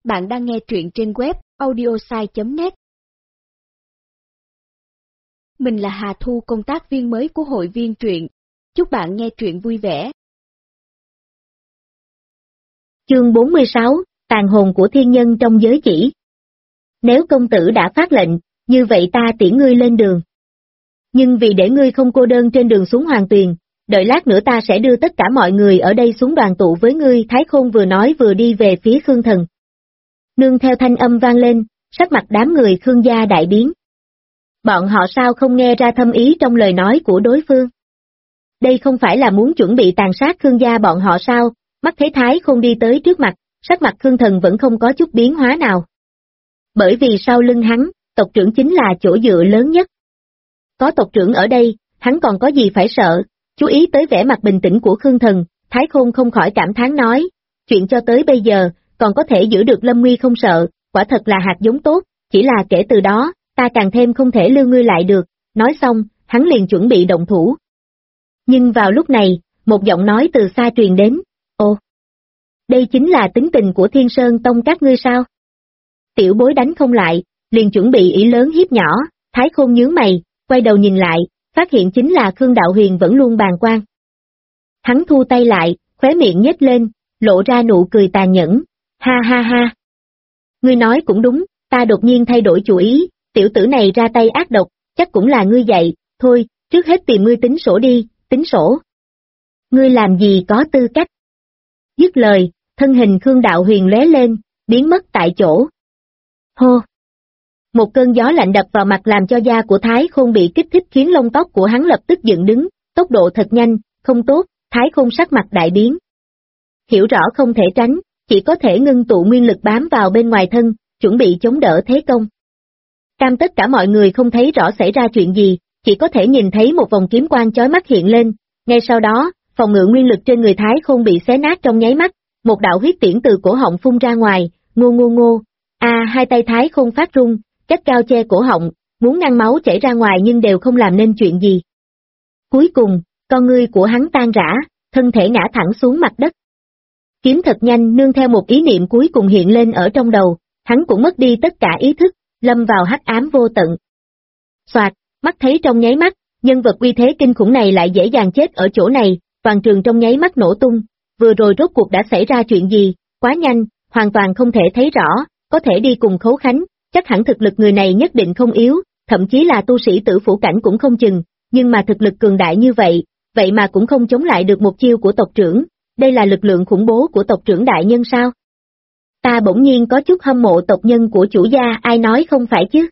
Bạn đang nghe truyện trên web audiosai.net. Mình là Hà Thu, công tác viên mới của hội viên truyện. Chúc bạn nghe truyện vui vẻ. Chương 46, tàn hồn của thiên nhân trong giới chỉ. Nếu công tử đã phát lệnh, như vậy ta tiễn ngươi lên đường. Nhưng vì để ngươi không cô đơn trên đường xuống Hoàng Tuyền, đợi lát nữa ta sẽ đưa tất cả mọi người ở đây xuống đoàn tụ với ngươi. Thái Khôn vừa nói vừa đi về phía Khương Thần. Nương theo thanh âm vang lên, sắc mặt đám người Khương gia đại biến. Bọn họ sao không nghe ra thâm ý trong lời nói của đối phương? Đây không phải là muốn chuẩn bị tàn sát Khương gia bọn họ sao? Mắt thấy Thái Khôn đi tới trước mặt, sắc mặt Khương Thần vẫn không có chút biến hóa nào. Bởi vì sau lưng hắn, tộc trưởng chính là chỗ dựa lớn nhất. Có tộc trưởng ở đây, hắn còn có gì phải sợ? Chú ý tới vẻ mặt bình tĩnh của Khương Thần, Thái Khôn không khỏi cảm thán nói, chuyện cho tới bây giờ, còn có thể giữ được lâm nguy không sợ, quả thật là hạt giống tốt, chỉ là kể từ đó, ta càng thêm không thể lưu ngươi lại được. Nói xong, hắn liền chuẩn bị động thủ. Nhưng vào lúc này, một giọng nói từ xa truyền đến, ồ, đây chính là tính tình của Thiên Sơn Tông các ngươi sao? Tiểu bối đánh không lại, liền chuẩn bị ý lớn hiếp nhỏ. Thái Khôn nhướng mày, quay đầu nhìn lại, phát hiện chính là Khương Đạo Huyền vẫn luôn bàng quan. Hắn thu tay lại, khóe miệng nhếch lên, lộ ra nụ cười tàn nhẫn, ha ha ha. Ngươi nói cũng đúng, ta đột nhiên thay đổi chủ ý, tiểu tử này ra tay ác độc, chắc cũng là ngươi dạy, thôi, trước hết tìm ngươi tính sổ đi, tính sổ. Ngươi làm gì có tư cách? Dứt lời, thân hình Khương Đạo Huyền lóe lên, biến mất tại chỗ. Hô! Một cơn gió lạnh đập vào mặt làm cho da của Thái Khôn bị kích thích khiến lông tóc của hắn lập tức dựng đứng, tốc độ thật nhanh, không tốt, Thái Khôn sắc mặt đại biến. Hiểu rõ không thể tránh, chỉ có thể ngưng tụ nguyên lực bám vào bên ngoài thân, chuẩn bị chống đỡ thế công. Cam tất cả mọi người không thấy rõ xảy ra chuyện gì, chỉ có thể nhìn thấy một vòng kiếm quang chói mắt hiện lên, ngay sau đó, phòng ngự nguyên lực trên người Thái Khôn bị xé nát trong nháy mắt, một đạo huyết tiễn từ cổ họng phun ra ngoài, ngô ngô ngô, hai tay Thái Khôn phát run, cách cao che cổ họng, muốn ngăn máu chảy ra ngoài nhưng đều không làm nên chuyện gì. Cuối cùng, con ngươi của hắn tan rã, thân thể ngã thẳng xuống mặt đất. Kiếm thật nhanh nương theo một ý niệm cuối cùng hiện lên ở trong đầu, hắn cũng mất đi tất cả ý thức, lâm vào hắc ám vô tận. Soạt, mắt thấy trong nháy mắt, nhân vật uy thế kinh khủng này lại dễ dàng chết ở chỗ này, toàn trường trong nháy mắt nổ tung, vừa rồi rốt cuộc đã xảy ra chuyện gì, quá nhanh, hoàn toàn không thể thấy rõ, có thể đi cùng Khấu Khánh, chắc hẳn thực lực người này nhất định không yếu, thậm chí là tu sĩ tử phủ cảnh cũng không chừng, nhưng mà thực lực cường đại như vậy, vậy mà cũng không chống lại được một chiêu của tộc trưởng, đây là lực lượng khủng bố của tộc trưởng đại nhân sao? Ta bỗng nhiên có chút hâm mộ tộc nhân của chủ gia, ai nói không phải chứ?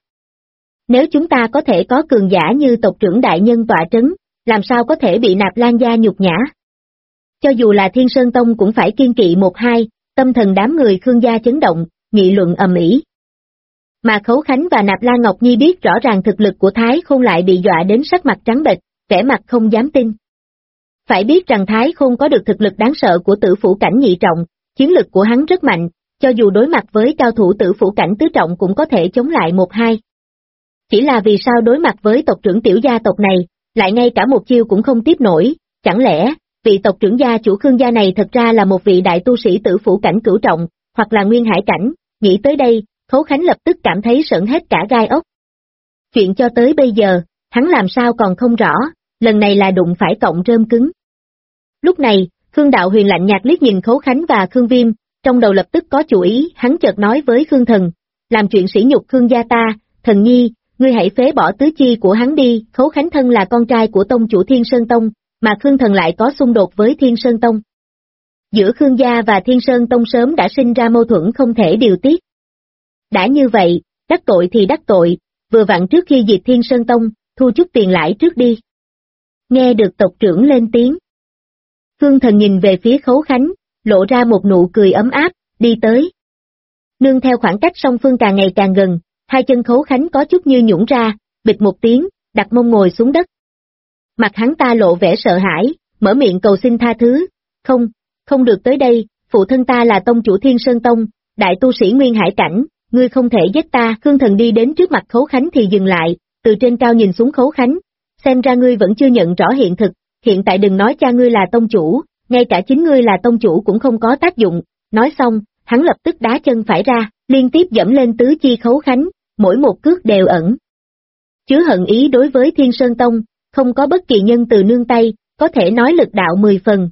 Nếu chúng ta có thể có cường giả như tộc trưởng đại nhân tọa trấn, làm sao có thể bị Nạp Lan gia nhục nhã? Cho dù là Thiên Sơn Tông cũng phải kiên kỵ một hai, tâm thần đám người Khương gia chấn động, nghị luận ầm ĩ. Mà Khấu Khánh và Nạp Lan Ngọc Nhi biết rõ ràng thực lực của Thái Khôn lại bị dọa đến sắc mặt trắng bệch, vẻ mặt không dám tin. Phải biết rằng Thái Khôn có được thực lực đáng sợ của tử phủ cảnh nhị trọng, chiến lực của hắn rất mạnh, cho dù đối mặt với cao thủ tử phủ cảnh tứ trọng cũng có thể chống lại một hai. Chỉ là vì sao đối mặt với tộc trưởng tiểu gia tộc này, lại ngay cả một chiêu cũng không tiếp nổi, chẳng lẽ, vị tộc trưởng gia chủ Khương gia này thật ra là một vị đại tu sĩ tử phủ cảnh cửu trọng, hoặc là nguyên hải cảnh, nghĩ tới đây, Khấu Khánh lập tức cảm thấy sởn hết cả gai ốc. Chuyện cho tới bây giờ, hắn làm sao còn không rõ, lần này là đụng phải cọng rơm cứng. Lúc này, Khương Đạo Huyền lạnh nhạt liếc nhìn Khấu Khánh và Khương Viêm, trong đầu lập tức có chủ ý, hắn chợt nói với Khương Thần, làm chuyện sỉ nhục Khương gia ta, Thần nhi, ngươi hãy phế bỏ tứ chi của hắn đi. Khấu Khánh thân là con trai của tông chủ Thiên Sơn Tông, mà Khương Thần lại có xung đột với Thiên Sơn Tông. Giữa Khương gia và Thiên Sơn Tông sớm đã sinh ra mâu thuẫn không thể điều tiết. Đã như vậy, đắc tội thì đắc tội, vừa vặn trước khi diệt Thiên Sơn Tông, thu chút tiền lãi trước đi. Nghe được tộc trưởng lên tiếng. Khương Thần nhìn về phía Khấu Khánh, lộ ra một nụ cười ấm áp, đi tới. Nương theo khoảng cách song phương càng ngày càng gần, hai chân Khấu Khánh có chút như nhũn ra, bịch một tiếng, đặt mông ngồi xuống đất. Mặt hắn ta lộ vẻ sợ hãi, mở miệng cầu xin tha thứ, không được tới đây, phụ thân ta là tông chủ Thiên Sơn Tông, đại tu sĩ nguyên hải cảnh, ngươi không thể giết ta. Khương Thần đi đến trước mặt Khấu Khánh thì dừng lại, từ trên cao nhìn xuống Khấu Khánh, xem ra ngươi vẫn chưa nhận rõ hiện thực, hiện tại đừng nói cha ngươi là tông chủ, ngay cả chính ngươi là tông chủ cũng không có tác dụng. Nói xong, hắn lập tức đá chân phải ra, liên tiếp dẫm lên tứ chi Khấu Khánh, mỗi một cước đều ẩn chứa hận ý đối với Thiên Sơn Tông, không có bất kỳ nhân từ nương tay, có thể nói lực đạo 10 phần.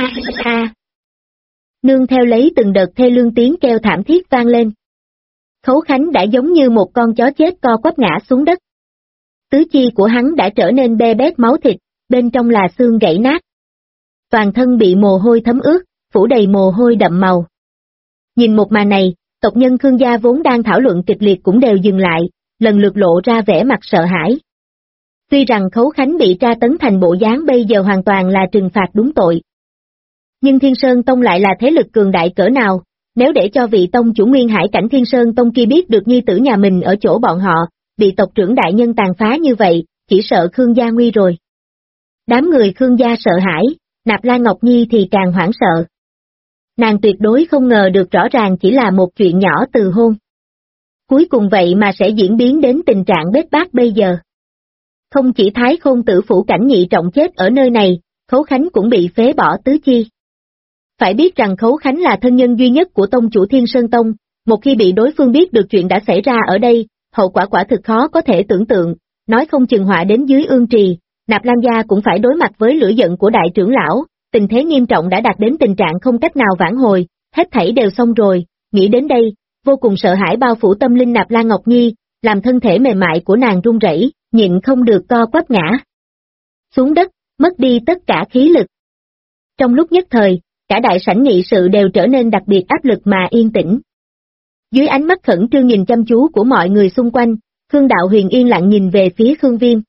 Nương theo lấy từng đợt thê lương tiếng kêu thảm thiết vang lên. Khấu Khánh đã giống như một con chó chết co quắp ngã xuống đất. Tứ chi của hắn đã trở nên be bét máu thịt, bên trong là xương gãy nát. Toàn thân bị mồ hôi thấm ướt, phủ đầy mồ hôi đậm màu. Nhìn một màn này, tộc nhân Khương gia vốn đang thảo luận kịch liệt cũng đều dừng lại, lần lượt lộ ra vẻ mặt sợ hãi. Tuy rằng Khấu Khánh bị tra tấn thành bộ dáng bây giờ hoàn toàn là trừng phạt đúng tội. Nhưng Thiên Sơn Tông lại là thế lực cường đại cỡ nào, nếu để cho vị tông chủ Nguyên Hải cảnh Thiên Sơn Tông kia biết được nhi tử nhà mình ở chỗ bọn họ, bị tộc trưởng đại nhân tàn phá như vậy, chỉ sợ Khương gia nguy rồi. Đám người Khương gia sợ hãi, Nạp Lan Ngọc Nhi thì càng hoảng sợ. Nàng tuyệt đối không ngờ được rõ ràng chỉ là một chuyện nhỏ từ hôn. Cuối cùng vậy mà sẽ diễn biến đến tình trạng bết bát bây giờ. Không chỉ Thái Khôn Tử Phủ Cảnh nhị trọng chết ở nơi này, Khấu Khánh cũng bị phế bỏ tứ chi. Phải biết rằng Khấu Khánh là thân nhân duy nhất của tông chủ Thiên Sơn Tông, một khi bị đối phương biết được chuyện đã xảy ra ở đây, hậu quả quả thực khó có thể tưởng tượng, nói không chừng họa đến dưới ương trì, Nạp Lan gia cũng phải đối mặt với lửa giận của đại trưởng lão, tình thế nghiêm trọng đã đạt đến tình trạng không cách nào vãn hồi, hết thảy đều xong rồi, nghĩ đến đây, vô cùng sợ hãi bao phủ tâm linh Nạp Lan Ngọc Nhi, làm thân thể mềm mại của nàng run rẩy, nhịn không được co quắp ngã xuống đất, mất đi tất cả khí lực. Trong lúc nhất thời, cả đại sảnh nghị sự đều trở nên đặc biệt áp lực mà yên tĩnh. Dưới ánh mắt khẩn trương nhìn chăm chú của mọi người xung quanh, Khương Đạo Huyền yên lặng nhìn về phía Khương Viêm.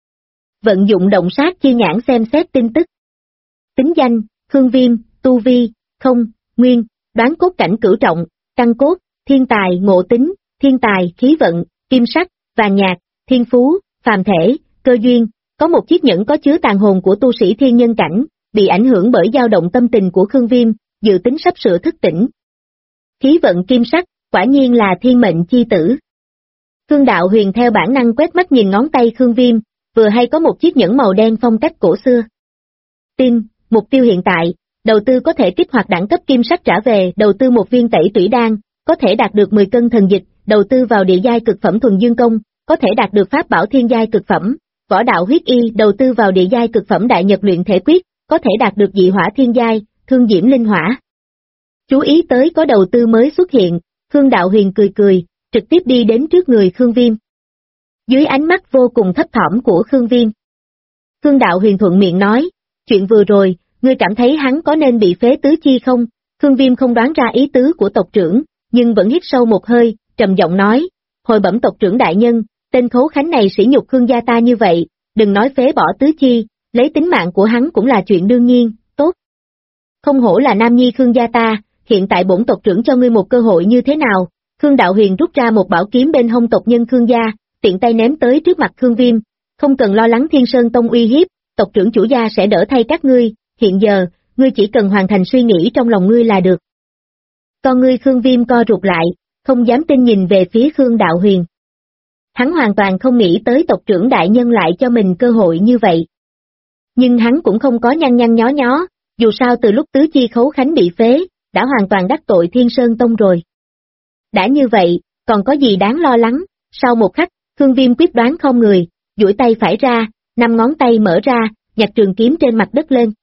Vận dụng động sát chi nhãn xem xét tin tức. Tính danh, Khương Viêm, tu vi, không, nguyên, đoán cốt cảnh cửu trọng, căn cốt, thiên tài, ngộ tính, thiên tài, khí vận, kim sắc, vàng nhạt, thiên phú, phàm thể, cơ duyên, có một chiếc nhẫn có chứa tàn hồn của tu sĩ thiên nhân cảnh, bị ảnh hưởng bởi dao động tâm tình của Khương Viêm, dự tính sắp sửa thức tỉnh. Khí vận kim sắc, quả nhiên là thiên mệnh chi tử. Khương Đạo Huyền theo bản năng quét mắt nhìn ngón tay Khương Viêm, vừa hay có một chiếc nhẫn màu đen phong cách cổ xưa. Tin, mục tiêu hiện tại, đầu tư có thể kích hoạt đẳng cấp kim sắc trả về, đầu tư một viên tẩy tủy đan, có thể đạt được 10 cân thần dịch, đầu tư vào địa giai cực phẩm thuần dương công, có thể đạt được pháp bảo thiên giai cực phẩm, võ đạo huyết y, đầu tư vào địa giai cực phẩm đại nhật luyện thể quyết, có thể đạt được dị hỏa thiên giai, thương diễm linh hỏa. Chú ý tới có đầu tư mới xuất hiện, Khương Đạo Huyền cười cười, trực tiếp đi đến trước người Khương Viêm. Dưới ánh mắt vô cùng thấp thỏm của Khương Viêm, Khương Đạo Huyền thuận miệng nói, chuyện vừa rồi, ngươi cảm thấy hắn có nên bị phế tứ chi không? Khương Viêm không đoán ra ý tứ của tộc trưởng, nhưng vẫn hít sâu một hơi, trầm giọng nói, hồi bẩm tộc trưởng đại nhân, tên Khấu Khánh này sỉ nhục Khương gia ta như vậy, đừng nói phế bỏ tứ chi, lấy tính mạng của hắn cũng là chuyện đương nhiên, tốt. Không hổ là nam nhi Khương gia ta, hiện tại bổn tộc trưởng cho ngươi một cơ hội như thế nào? Khương Đạo Huyền rút ra một bảo kiếm bên hông tộc nhân Khương gia, tiện tay ném tới trước mặt Khương Viêm, không cần lo lắng Thiên Sơn Tông uy hiếp, tộc trưởng chủ gia sẽ đỡ thay các ngươi, hiện giờ, ngươi chỉ cần hoàn thành suy nghĩ trong lòng ngươi là được. Con ngươi Khương Viêm co rụt lại, không dám tin nhìn về phía Khương Đạo Huyền. Hắn hoàn toàn không nghĩ tới tộc trưởng đại nhân lại cho mình cơ hội như vậy. Nhưng hắn cũng không có nhăn nhăn nhó nhó, dù sao từ lúc tứ chi Khấu Khánh bị phế, đã hoàn toàn đắc tội Thiên Sơn Tông rồi. Đã như vậy, còn có gì đáng lo lắng, sau một khắc, Khương Viêm quyết đoán không người, duỗi tay phải ra, 5 ngón tay mở ra, nhặt trường kiếm trên mặt đất lên.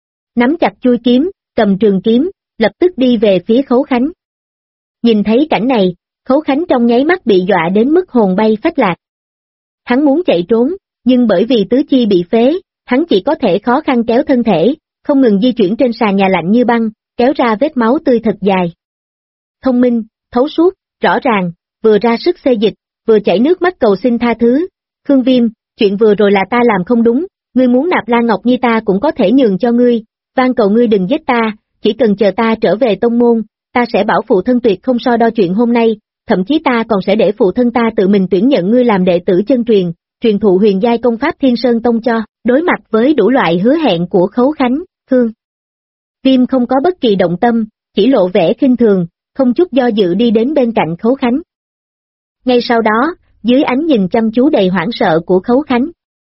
Nắm chặt chuôi kiếm, cầm trường kiếm, lập tức đi về phía Khấu Khánh. Nhìn thấy cảnh này, Khấu Khánh trong nháy mắt bị dọa đến mức hồn bay phách lạc. Hắn muốn chạy trốn, nhưng bởi vì tứ chi bị phế, hắn chỉ có thể khó khăn kéo thân thể, không ngừng di chuyển trên sàn nhà lạnh như băng, kéo ra vết máu tươi thật dài. Thông minh, thấu suốt, rõ ràng, vừa ra sức xê dịch, vừa chảy nước mắt cầu xin tha thứ. Khương Viêm, chuyện vừa rồi là ta làm không đúng, ngươi muốn Nạp Lan Ngọc Nhi ta cũng có thể nhường cho ngươi, van cầu ngươi đừng giết ta, chỉ cần chờ ta trở về tông môn, ta sẽ bảo phụ thân tuyệt không so đo chuyện hôm nay, thậm chí ta còn sẽ để phụ thân ta tự mình tuyển nhận ngươi làm đệ tử chân truyền, truyền thụ huyền giai công pháp Thiên Sơn Tông cho. Đối mặt với đủ loại hứa hẹn của Khấu Khánh, Khương Viêm không có bất kỳ động tâm, chỉ lộ vẻ khinh thường, không chút do dự đi đến bên cạnh Khấu Khánh. Ngay sau đó, dưới ánh nhìn chăm chú đầy hoảng sợ của Khấu Khánh,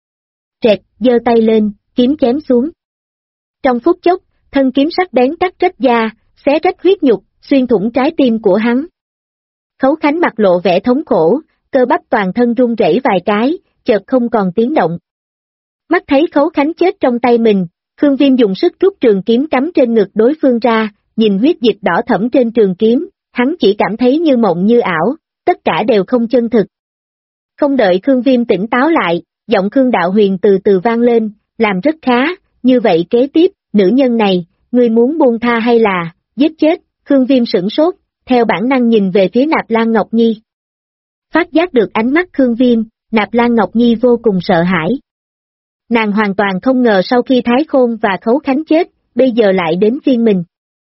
trẹt, giơ tay lên, kiếm chém xuống. Trong phút chốc, thân kiếm sắc bén cắt rách da, xé rách huyết nhục, xuyên thủng trái tim của hắn. Khấu Khánh mặt lộ vẻ thống khổ, cơ bắp toàn thân run rẩy vài cái, chợt không còn tiếng động. Mắt thấy Khấu Khánh chết trong tay mình, Khương Viêm dùng sức rút trường kiếm cắm trên ngực đối phương ra, nhìn huyết dịch đỏ thẫm trên trường kiếm, hắn chỉ cảm thấy như mộng như ảo, tất cả đều không chân thực. Không đợi Khương Viêm tỉnh táo lại, giọng Khương Đạo Huyền từ từ vang lên, làm rất khá, như vậy kế tiếp, nữ nhân này, ngươi muốn buông tha hay là, giết chết, Khương Viêm sửng sốt, theo bản năng nhìn về phía Nạp Lan Ngọc Nhi. Phát giác được ánh mắt Khương Viêm, Nạp Lan Ngọc Nhi vô cùng sợ hãi. Nàng hoàn toàn không ngờ sau khi Thái Khôn và Khấu Khánh chết, bây giờ lại đến phiên mình.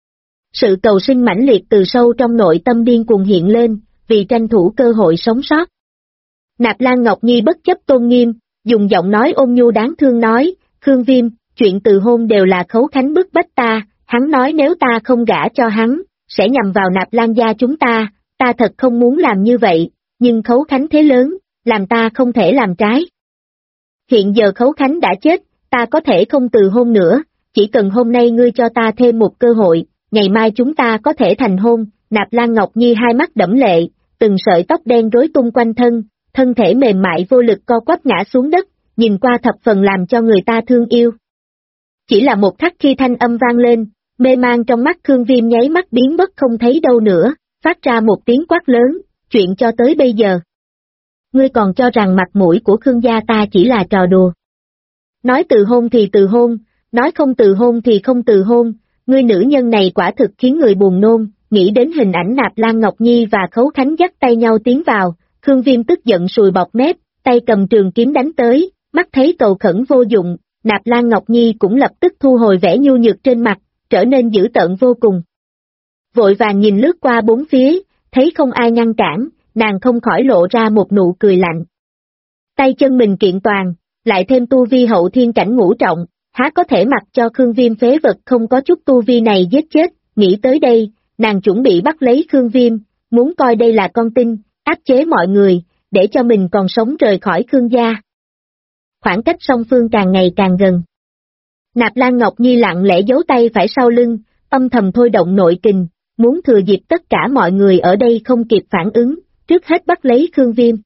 Sự cầu sinh mãnh liệt từ sâu trong nội tâm điên cuồng hiện lên, vì tranh thủ cơ hội sống sót. Nạp Lan Ngọc Nhi bất chấp tôn nghiêm, dùng giọng nói ôn nhu đáng thương nói, Khương Viêm, chuyện từ hôn đều là Khấu Khánh bức bách ta, hắn nói nếu ta không gả cho hắn, sẽ nhằm vào Nạp Lan gia chúng ta thật không muốn làm như vậy, nhưng Khấu Khánh thế lớn, làm ta không thể làm trái. Hiện giờ Khấu Khánh đã chết, ta có thể không từ hôn nữa, chỉ cần hôm nay ngươi cho ta thêm một cơ hội, ngày mai chúng ta có thể thành hôn. Nạp Lan Ngọc Nhi hai mắt đẫm lệ, từng sợi tóc đen rối tung quanh thân, thân thể mềm mại vô lực co quắp ngã xuống đất, nhìn qua thập phần làm cho người ta thương yêu. Chỉ là một khắc khi thanh âm vang lên, mê mang trong mắt Khương Viêm nháy mắt biến mất không thấy đâu nữa, phát ra một tiếng quát lớn, chuyện cho tới bây giờ. Ngươi còn cho rằng mặt mũi của Khương gia ta chỉ là trò đùa. Nói từ hôn thì từ hôn, nói không từ hôn thì không từ hôn, ngươi nữ nhân này quả thực khiến người buồn nôn, nghĩ đến hình ảnh Nạp Lan Ngọc Nhi và Khấu Khánh dắt tay nhau tiến vào, Khương Viêm tức giận sùi bọt mép, tay cầm trường kiếm đánh tới, mắt thấy cầu khẩn vô dụng, Nạp Lan Ngọc Nhi cũng lập tức thu hồi vẻ nhu nhược trên mặt, trở nên dữ tợn vô cùng. Vội vàng nhìn lướt qua bốn phía, thấy không ai ngăn cản, nàng không khỏi lộ ra một nụ cười lạnh. Tay chân mình kiện toàn, lại thêm tu vi hậu thiên cảnh ngũ trọng, há có thể mặc cho Khương Viêm phế vật không có chút tu vi này giết chết, nghĩ tới đây, nàng chuẩn bị bắt lấy Khương Viêm, muốn coi đây là con tin, áp chế mọi người, để cho mình còn sống rời khỏi Khương gia. Khoảng cách song phương càng ngày càng gần. Nạp Lan Ngọc Nhi lặng lẽ giấu tay phải sau lưng, âm thầm thôi động nội kình, muốn thừa dịp tất cả mọi người ở đây không kịp phản ứng, trước hết bắt lấy Khương Viêm.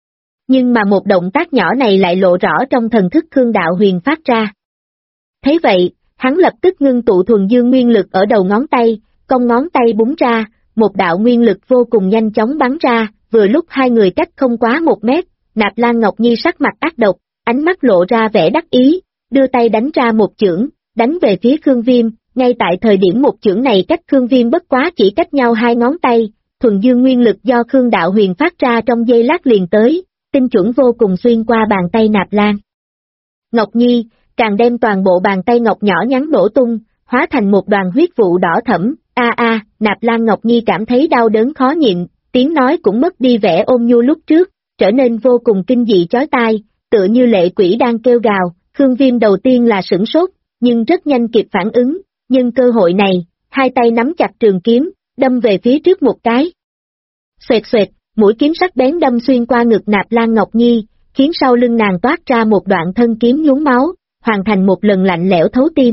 Nhưng mà một động tác nhỏ này lại lộ rõ trong thần thức Khương Đạo Huyền phát ra. Thấy vậy, hắn lập tức ngưng tụ thuần dương nguyên lực ở đầu ngón tay, cong ngón tay búng ra, một đạo nguyên lực vô cùng nhanh chóng bắn ra, vừa lúc hai người cách không quá 1 mét, Nạp Lan Ngọc Nhi sắc mặt ác độc, ánh mắt lộ ra vẻ đắc ý, đưa tay đánh ra một chưởng, đánh về phía Khương Viêm, ngay tại thời điểm một chưởng này cách Khương Viêm bất quá chỉ cách nhau 2 ngón tay, thuần dương nguyên lực do Khương Đạo Huyền phát ra trong giây lát liền tới, tinh chuẩn vô cùng xuyên qua bàn tay Nạp Lan Ngọc Nhi, càng đem toàn bộ bàn tay ngọc nhỏ nhắn nổ tung, hóa thành một đoàn huyết vụ đỏ thẫm, Nạp Lan Ngọc Nhi cảm thấy đau đớn khó nhịn, tiếng nói cũng mất đi vẻ ôn nhu lúc trước, trở nên vô cùng kinh dị chói tai, tựa như lệ quỷ đang kêu gào. Khương Viêm đầu tiên là sửng sốt, nhưng rất nhanh kịp phản ứng, nhưng cơ hội này, hai tay nắm chặt trường kiếm, đâm về phía trước một cái. Xoẹt xoẹt, mũi kiếm sắc bén đâm xuyên qua ngực Nạp Lan Ngọc Nhi, khiến sau lưng nàng toát ra một đoạn thân kiếm nhuốm máu, hoàn thành một lần lạnh lẽo thấu tim.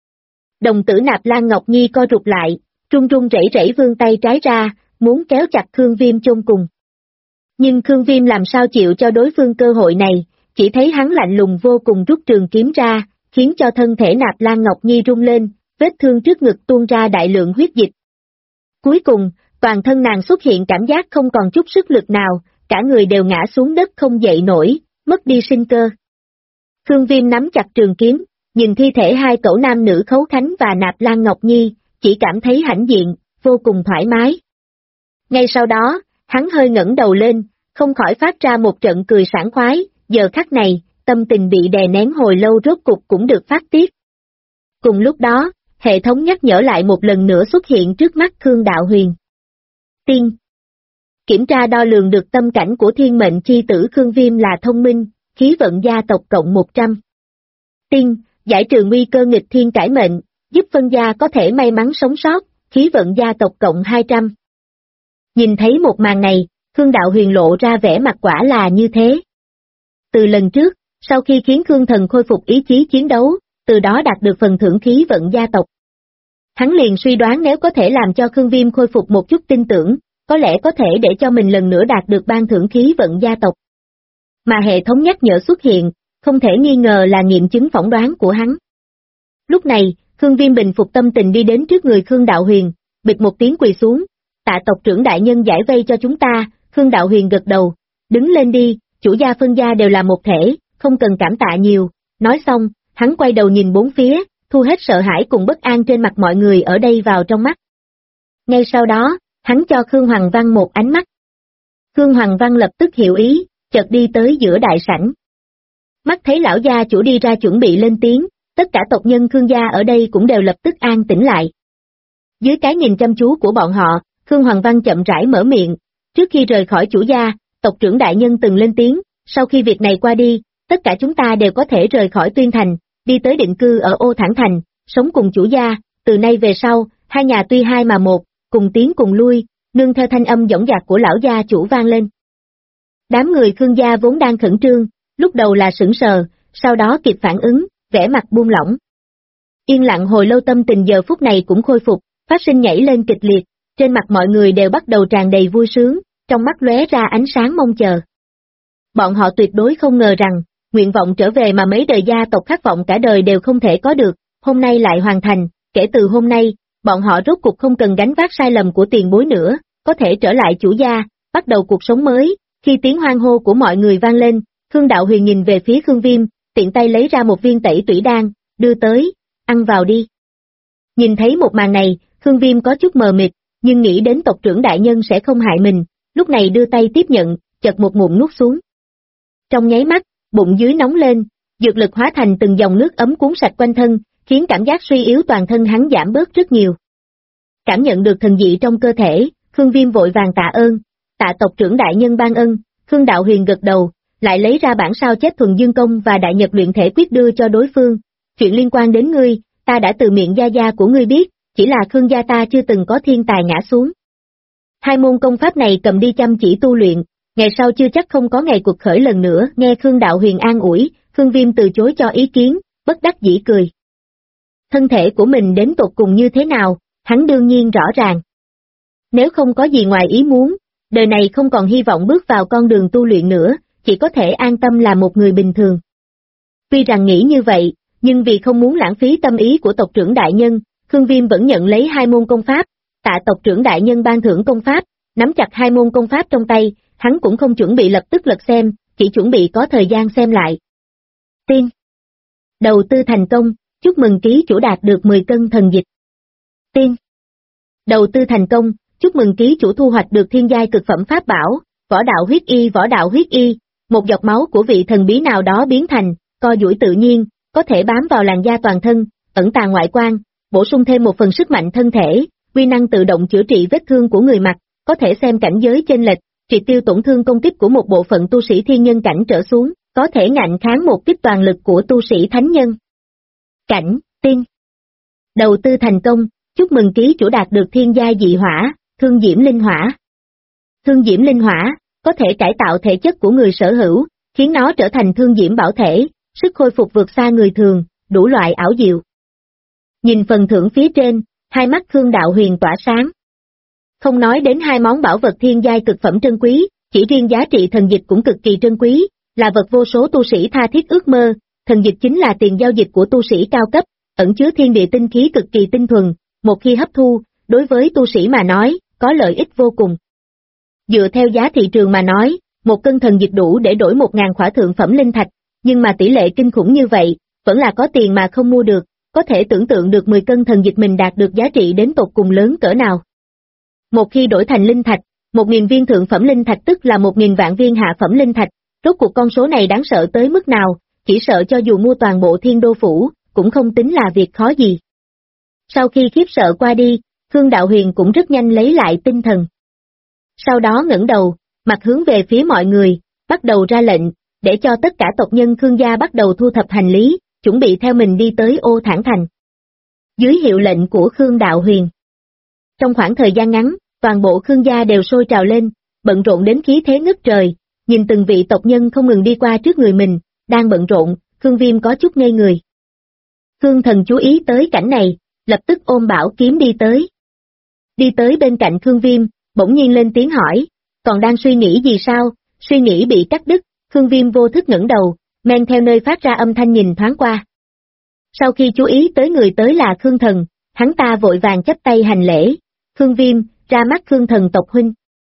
Đồng tử Nạp Lan Ngọc Nhi co rụt lại, run run rẩy rẩy vươn tay trái ra, muốn kéo chặt Khương Viêm chôn cùng. Nhưng Khương Viêm làm sao chịu cho đối phương cơ hội này, chỉ thấy hắn lạnh lùng vô cùng rút trường kiếm ra, khiến cho thân thể Nạp Lan Ngọc Nhi rung lên, vết thương trước ngực tuôn ra đại lượng huyết dịch. Cuối cùng, toàn thân nàng xuất hiện cảm giác không còn chút sức lực nào, cả người đều ngã xuống đất không dậy nổi, mất đi sinh cơ. Khương Viêm nắm chặt trường kiếm, nhìn thi thể hai cẩu nam nữ Khấu Khánh và Nạp Lan Ngọc Nhi, chỉ cảm thấy hãnh diện, vô cùng thoải mái. Ngay sau đó, hắn hơi ngẩng đầu lên, không khỏi phát ra một trận cười sảng khoái, giờ khắc này, tâm tình bị đè nén hồi lâu rốt cục cũng được phát tiết. Cùng lúc đó, hệ thống nhắc nhở lại một lần nữa xuất hiện trước mắt Khương Đạo Huyền. Tiên. Kiểm tra đo lường được tâm cảnh của thiên mệnh chi tử Khương Viêm là thông minh, khí vận gia tộc cộng 100. Tiên, giải trừ nguy cơ nghịch thiên cải mệnh, giúp phân gia có thể may mắn sống sót, khí vận gia tộc cộng 200. Nhìn thấy một màn này, Khương Đạo Huyền lộ ra vẻ mặt quả là như thế. Từ lần trước, sau khi khiến Khương Thần khôi phục ý chí chiến đấu, từ đó đạt được phần thưởng khí vận gia tộc. Hắn liền suy đoán nếu có thể làm cho Khương Viêm khôi phục một chút tin tưởng, có lẽ có thể để cho mình lần nữa đạt được ban thưởng khí vận gia tộc. Mà hệ thống nhắc nhở xuất hiện, không thể nghi ngờ là nghiệm chứng phỏng đoán của hắn. Lúc này, Khương Viêm bình phục tâm tình đi đến trước người Khương Đạo Huyền, bịch một tiếng quỳ xuống, tạ tộc trưởng đại nhân giải vây cho chúng ta. Khương Đạo Huyền gật đầu, đứng lên đi, chủ gia phân gia đều là một thể, không cần cảm tạ nhiều. Nói xong, hắn quay đầu nhìn bốn phía, thu hết sợ hãi cùng bất an trên mặt mọi người ở đây vào trong mắt. Ngay sau đó, hắn cho Khương Hoàng Văn một ánh mắt. Khương Hoàng Văn lập tức hiểu ý, chợt đi tới giữa đại sảnh. Mắt thấy lão gia chủ đi ra chuẩn bị lên tiếng, tất cả tộc nhân Khương gia ở đây cũng đều lập tức an tĩnh lại. Dưới cái nhìn chăm chú của bọn họ, Khương Hoàng Văn chậm rãi mở miệng, trước khi rời khỏi chủ gia, tộc trưởng đại nhân từng lên tiếng, sau khi việc này qua đi, tất cả chúng ta đều có thể rời khỏi Tuyên Thành, đi tới định cư ở Ô Thản Thành, sống cùng chủ gia, từ nay về sau, hai nhà tuy hai mà một, cùng tiến cùng lui, nương theo thanh âm dõng dạc của lão gia chủ vang lên. Đám người Khương gia vốn đang khẩn trương, lúc đầu là sững sờ, sau đó kịp phản ứng, vẻ mặt buông lỏng. Yên lặng hồi lâu tâm tình giờ phút này cũng khôi phục, phát sinh nhảy lên kịch liệt, trên mặt mọi người đều bắt đầu tràn đầy vui sướng, trong mắt lóe ra ánh sáng mong chờ. Bọn họ tuyệt đối không ngờ rằng, nguyện vọng trở về mà mấy đời gia tộc khát vọng cả đời đều không thể có được, hôm nay lại hoàn thành, kể từ hôm nay, bọn họ rốt cuộc không cần gánh vác sai lầm của tiền bối nữa, có thể trở lại chủ gia, bắt đầu cuộc sống mới. Khi tiếng hoan hô của mọi người vang lên, Khương Đạo Huyền nhìn về phía Khương Viêm, tiện tay lấy ra một viên tẩy tủy đan, đưa tới, ăn vào đi. Nhìn thấy một màn này, Khương Viêm có chút mờ mịt, nhưng nghĩ đến tộc trưởng đại nhân sẽ không hại mình, lúc này đưa tay tiếp nhận, chật một ngụm nuốt xuống. Trong nháy mắt, bụng dưới nóng lên, dược lực hóa thành từng dòng nước ấm cuốn sạch quanh thân, khiến cảm giác suy yếu toàn thân hắn giảm bớt rất nhiều. Cảm nhận được thần dị trong cơ thể, Khương Viêm vội vàng tạ ơn, tạ tộc trưởng đại nhân ban ân. Khương Đạo Huyền gật đầu, lại lấy ra bản sao chép thuần dương công và đại nhật luyện thể quyết đưa cho đối phương. Chuyện liên quan đến ngươi, ta đã từ miệng gia gia của ngươi biết, chỉ là Khương gia ta chưa từng có thiên tài ngã xuống. Hai môn công pháp này cầm đi chăm chỉ tu luyện, ngày sau chưa chắc không có ngày cuộc khởi lần nữa. Nghe Khương Đạo Huyền an ủi, Khương Viêm từ chối cho ý kiến, bất đắc dĩ cười. Thân thể của mình đến tột cùng như thế nào, hắn đương nhiên rõ ràng. Nếu không có gì ngoài ý muốn, đời này không còn hy vọng bước vào con đường tu luyện nữa, chỉ có thể an tâm là một người bình thường. Tuy rằng nghĩ như vậy, nhưng vì không muốn lãng phí tâm ý của tộc trưởng đại nhân, Khương Viêm vẫn nhận lấy hai môn công pháp, tạ tộc trưởng đại nhân ban thưởng công pháp, nắm chặt hai môn công pháp trong tay, hắn cũng không chuẩn bị lập tức lật xem, chỉ chuẩn bị có thời gian xem lại. Tiên. Đầu tư thành công, chúc mừng ký chủ đạt được 10 cân thần dịch. Tiên. Đầu tư thành công, chúc mừng ký chủ thu hoạch được thiên giai cực phẩm pháp bảo, võ đạo huyết y. Võ đạo huyết y, một giọt máu của vị thần bí nào đó biến thành, co duỗi tự nhiên, có thể bám vào làn da toàn thân, ẩn tàng ngoại quan, bổ sung thêm một phần sức mạnh thân thể, uy năng tự động chữa trị vết thương của người mặc, có thể xem cảnh giới chênh lệch, triệt tiêu tổn thương công kích của một bộ phận tu sĩ thiên nhân cảnh trở xuống, có thể ngạnh kháng một kích toàn lực của tu sĩ thánh nhân cảnh. Tiên. Đầu tư thành công, chúc mừng ký chủ đạt được thiên giai dị hỏa, thương diễm linh hỏa. Thương diễm linh hỏa, có thể cải tạo thể chất của người sở hữu, khiến nó trở thành thương diễm bảo thể, sức khôi phục vượt xa người thường, đủ loại ảo diệu. Nhìn phần thưởng phía trên, hai mắt Khương Đạo Huyền tỏa sáng. Không nói đến hai món bảo vật thiên giai cực phẩm trân quý, chỉ riêng giá trị thần dịch cũng cực kỳ trân quý, là vật vô số tu sĩ tha thiết ước mơ. Thần dịch chính là tiền giao dịch của tu sĩ cao cấp, ẩn chứa thiên địa tinh khí cực kỳ tinh thuần, một khi hấp thu, đối với tu sĩ mà nói, có lợi ích vô cùng. Dựa theo giá thị trường mà nói, một cân thần dịch đủ để đổi 1000 khỏa thượng phẩm linh thạch, nhưng mà tỷ lệ kinh khủng như vậy, vẫn là có tiền mà không mua được, có thể tưởng tượng được 10 cân thần dịch mình đạt được giá trị đến tột cùng lớn cỡ nào. Một khi đổi thành linh thạch, 1000 viên thượng phẩm linh thạch tức là 1000 vạn viên hạ phẩm linh thạch, rốt cuộc con số này đáng sợ tới mức nào, chỉ sợ cho dù mua toàn bộ Thiên Đô Phủ, cũng không tính là việc khó gì. Sau khi khiếp sợ qua đi, Khương Đạo Huyền cũng rất nhanh lấy lại tinh thần. Sau đó ngẩng đầu, mặt hướng về phía mọi người, bắt đầu ra lệnh, để cho tất cả tộc nhân Khương gia bắt đầu thu thập hành lý, chuẩn bị theo mình đi tới Ô Thản Thành. Dưới hiệu lệnh của Khương Đạo Huyền. Trong khoảng thời gian ngắn, toàn bộ Khương gia đều sôi trào lên, bận rộn đến khí thế ngất trời, nhìn từng vị tộc nhân không ngừng đi qua trước người mình, đang bận rộn, Khương Viêm có chút ngây người. Khương Thần chú ý tới cảnh này, lập tức ôm bảo kiếm đi tới. Đi tới bên cạnh Khương Viêm, bỗng nhiên lên tiếng hỏi, còn đang suy nghĩ gì sao? Suy nghĩ bị cắt đứt, Khương Viêm vô thức ngẩng đầu, men theo nơi phát ra âm thanh nhìn thoáng qua. Sau khi chú ý tới người tới là Khương Thần, hắn ta vội vàng chắp tay hành lễ, Khương Viêm, ra mắt Khương Thần tộc huynh.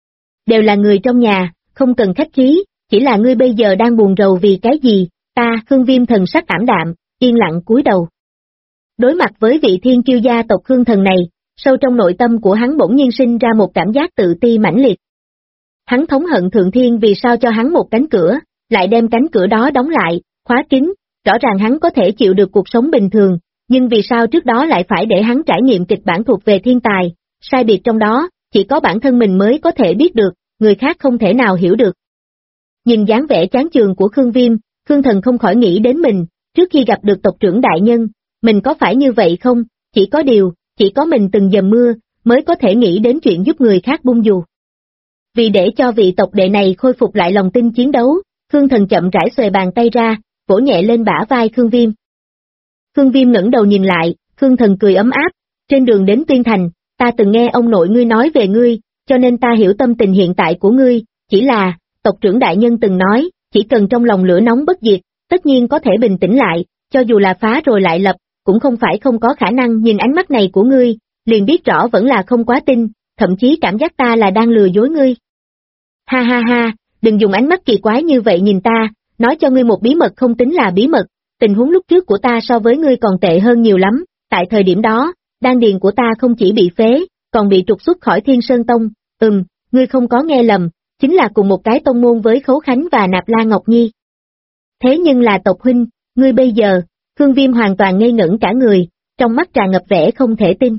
Đều là người trong nhà, không cần khách khí, chỉ là ngươi bây giờ đang buồn rầu vì cái gì, Khương Viêm thần sắc ảm đạm, yên lặng cúi đầu. Đối mặt với vị thiên kiêu gia tộc Khương Thần này, sâu trong nội tâm của hắn bỗng nhiên sinh ra một cảm giác tự ti mãnh liệt. Hắn thống hận Thượng Thiên vì sao cho hắn một cánh cửa, lại đem cánh cửa đó đóng lại, khóa kín, rõ ràng hắn có thể chịu được cuộc sống bình thường, nhưng vì sao trước đó lại phải để hắn trải nghiệm kịch bản thuộc về thiên tài, sai biệt trong đó, chỉ có bản thân mình mới có thể biết được, người khác không thể nào hiểu được. Nhìn dáng vẻ chán chường của Khương Viêm, Khương Thần không khỏi nghĩ đến mình, trước khi gặp được tộc trưởng đại nhân, mình có phải như vậy không, chỉ có điều, chỉ có mình từng dầm mưa, mới có thể nghĩ đến chuyện giúp người khác bung dù. Vì để cho vị tộc đệ này khôi phục lại lòng tin chiến đấu, Khương Thần chậm rãi xuề bàn tay ra, vỗ nhẹ lên bả vai Khương Viêm. Khương Viêm ngẩng đầu nhìn lại, Khương Thần cười ấm áp, trên đường đến Tuyên Thành, ta từng nghe ông nội ngươi nói về ngươi, cho nên ta hiểu tâm tình hiện tại của ngươi, chỉ là, tộc trưởng đại nhân từng nói, chỉ cần trong lòng lửa nóng bất diệt, tất nhiên có thể bình tĩnh lại, cho dù là phá rồi lại lập, cũng không phải không có khả năng. Nhìn ánh mắt này của ngươi, liền biết rõ vẫn là không quá tin, thậm chí cảm giác ta là đang lừa dối ngươi. Ha ha ha, đừng dùng ánh mắt kỳ quái như vậy nhìn ta, nói cho ngươi một bí mật không tính là bí mật, tình huống lúc trước của ta so với ngươi còn tệ hơn nhiều lắm, tại thời điểm đó, đan điền của ta không chỉ bị phế, còn bị trục xuất khỏi Thiên Sơn Tông, ngươi không có nghe lầm, chính là cùng một cái tông môn với Khấu Khánh và Nạp La Ngọc Nhi. Thế nhưng là tộc huynh, ngươi bây giờ, Khương Viêm hoàn toàn ngây ngẩn cả người, trong mắt tràn ngập vẻ không thể tin.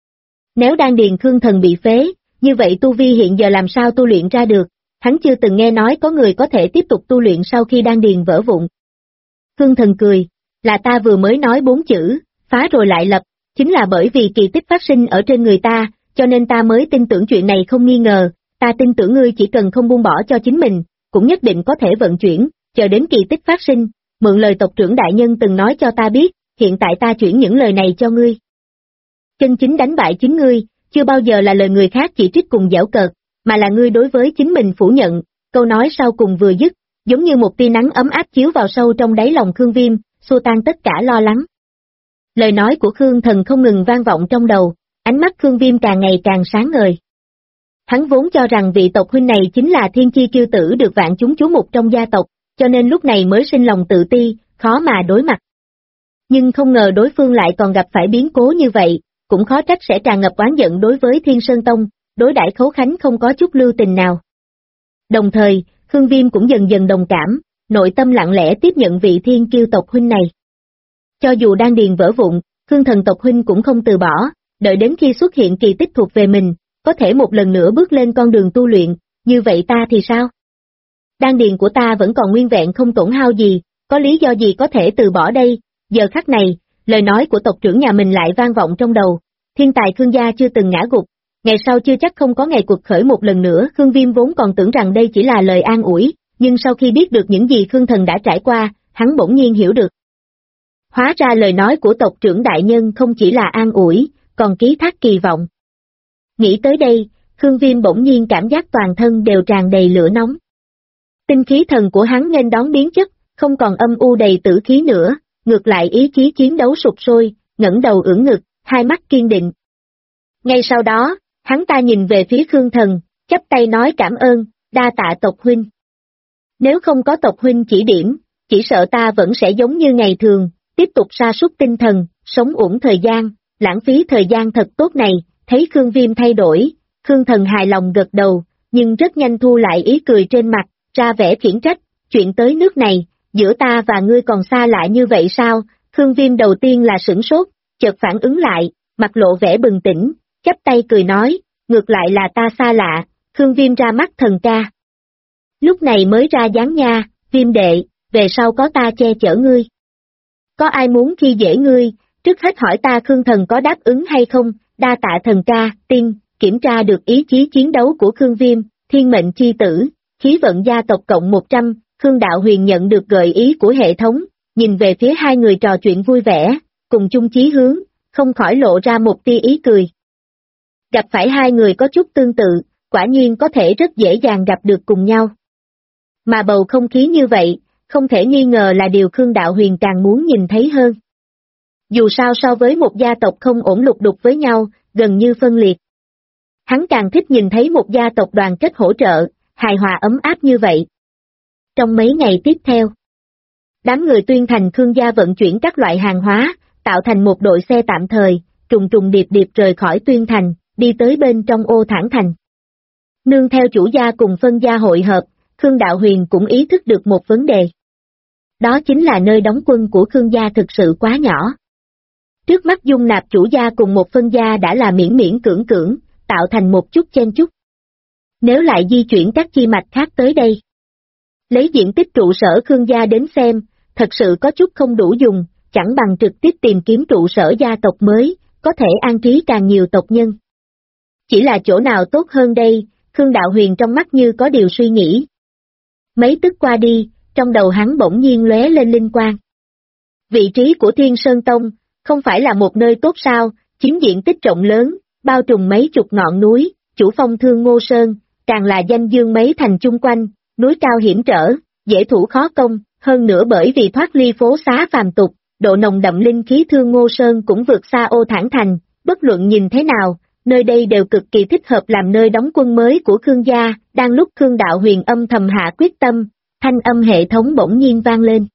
Nếu đan điền Khương Thần bị phế, như vậy tu vi hiện giờ làm sao tu luyện ra được, hắn chưa từng nghe nói có người có thể tiếp tục tu luyện sau khi đan điền vỡ vụn. Khương Thần cười, là ta vừa mới nói 4 chữ, phá rồi lại lập, chính là bởi vì kỳ tích phát sinh ở trên người ta, cho nên ta mới tin tưởng chuyện này không nghi ngờ, ta tin tưởng ngươi chỉ cần không buông bỏ cho chính mình, cũng nhất định có thể vận chuyển, chờ đến kỳ tích phát sinh, mượn lời tộc trưởng đại nhân từng nói cho ta biết, hiện tại ta chuyển những lời này cho ngươi. Chân chính đánh bại chính ngươi, chưa bao giờ là lời người khác chỉ trích cùng giễu cợt, mà là ngươi đối với chính mình phủ nhận, câu nói sau cùng vừa dứt, giống như một tia nắng ấm áp chiếu vào sâu trong đáy lòng Khương Viêm, xua tan tất cả lo lắng. Lời nói của Khương Thần không ngừng vang vọng trong đầu, ánh mắt Khương Viêm càng ngày càng sáng ngời. Hắn vốn cho rằng vị tộc huynh này chính là thiên chi kiêu tử được vạn chúng chú mục trong gia tộc, cho nên lúc này mới sinh lòng tự ti, khó mà đối mặt. Nhưng không ngờ đối phương lại còn gặp phải biến cố như vậy, cũng khó trách sẽ tràn ngập oán giận đối với Thiên Sơn Tông, đối đãi Khấu Khánh không có chút lưu tình nào. Đồng thời, Khương Viêm cũng dần dần đồng cảm, nội tâm lặng lẽ tiếp nhận vị thiên kiêu tộc huynh này. Cho dù đan điền vỡ vụn, Khương Thần tộc huynh cũng không từ bỏ, đợi đến khi xuất hiện kỳ tích thuộc về mình, có thể một lần nữa bước lên con đường tu luyện, như vậy ta thì sao? Đan điền của ta vẫn còn nguyên vẹn không tổn hao gì, có lý do gì có thể từ bỏ đây? Giờ khắc này, lời nói của tộc trưởng nhà mình lại vang vọng trong đầu, thiên tài Khương gia chưa từng ngã gục, ngày sau chưa chắc không có ngày cuộc khởi một lần nữa. Khương Viêm vốn còn tưởng rằng đây chỉ là lời an ủi, nhưng sau khi biết được những gì Khương Thần đã trải qua, hắn bỗng nhiên hiểu được. Hóa ra lời nói của tộc trưởng đại nhân không chỉ là an ủi, còn ký thác kỳ vọng. Nghĩ tới đây, Khương Viêm bỗng nhiên cảm giác toàn thân đều tràn đầy lửa nóng. Tinh khí thần của hắn nên đón biến chất, không còn âm u đầy tử khí nữa, ngược lại ý chí chiến đấu sục sôi, ngẩng đầu ưỡn ngực, hai mắt kiên định. Ngay sau đó, hắn ta nhìn về phía Khương Thần, chắp tay nói cảm ơn, đa tạ tộc huynh. Nếu không có tộc huynh chỉ điểm, chỉ sợ ta vẫn sẽ giống như ngày thường, tiếp tục sa sút tinh thần, sống uổng thời gian, lãng phí thời gian thật tốt này. Thấy Khương Viêm thay đổi, Khương Thần hài lòng gật đầu, nhưng rất nhanh thu lại ý cười trên mặt, ra vẻ khiển trách, chuyện tới nước này, giữa ta và ngươi còn xa lạ như vậy sao? Khương Viêm đầu tiên là sửng sốt, chợt phản ứng lại, mặt lộ vẻ bừng tỉnh, chắp tay cười nói, ngược lại là ta xa lạ. Khương Viêm ra mắt thần ca. Lúc này mới ra dáng nha, Viêm đệ, về sau có ta che chở ngươi. Có ai muốn khi dễ ngươi, trước hết hỏi ta Khương Thần có đáp ứng hay không? Đa tạ thần ca, kiểm tra được ý chí chiến đấu của Khương Viêm, thiên mệnh chi tử, khí vận gia tộc cộng 100, Khương Đạo Huyền nhận được gợi ý của hệ thống, nhìn về phía hai người trò chuyện vui vẻ, cùng chung chí hướng, không khỏi lộ ra một tia ý cười. Gặp phải hai người có chút tương tự, quả nhiên có thể rất dễ dàng gặp được cùng nhau. Mà bầu không khí như vậy, không thể nghi ngờ là điều Khương Đạo Huyền càng muốn nhìn thấy hơn. Dù sao so với một gia tộc không ổn lục đục với nhau, gần như phân liệt. Hắn càng thích nhìn thấy một gia tộc đoàn kết hỗ trợ, hài hòa ấm áp như vậy. Trong mấy ngày tiếp theo, đám người Tuyên Thành Khương gia vận chuyển các loại hàng hóa, tạo thành một đội xe tạm thời, trùng trùng điệp điệp rời khỏi Tuyên Thành, đi tới bên trong Ô Thản Thành. Nương theo chủ gia cùng phân gia hội hợp, Khương Đạo Huyền cũng ý thức được một vấn đề. Đó chính là nơi đóng quân của Khương gia thực sự quá nhỏ. Trước mắt dung nạp chủ gia cùng một phân gia đã là miễn miễn cưỡng cưỡng, tạo thành một chút chen chúc. Nếu lại di chuyển các chi mạch khác tới đây, lấy diện tích trụ sở Khương gia đến xem, thật sự có chút không đủ dùng, chẳng bằng trực tiếp tìm kiếm trụ sở gia tộc mới, có thể an trí càng nhiều tộc nhân. Chỉ là chỗ nào tốt hơn đây, Khương Đạo Huyền trong mắt như có điều suy nghĩ. Mấy tức qua đi, trong đầu hắn bỗng nhiên lóe lên linh quang. Vị trí của Thiên Sơn Tông, không phải là một nơi tốt sao, chiếm diện tích rộng lớn, bao trùm mấy chục ngọn núi, chủ phong Thương Ngô Sơn, càng là danh dương mấy thành chung quanh, núi cao hiểm trở, dễ thủ khó công, hơn nữa bởi vì thoát ly phố xá phàm tục, độ nồng đậm linh khí Thương Ngô Sơn cũng vượt xa Ô Thản Thành, bất luận nhìn thế nào, nơi đây đều cực kỳ thích hợp làm nơi đóng quân mới của Khương gia. Đang lúc Khương Đạo Huyền âm thầm hạ quyết tâm, thanh âm hệ thống bỗng nhiên vang lên.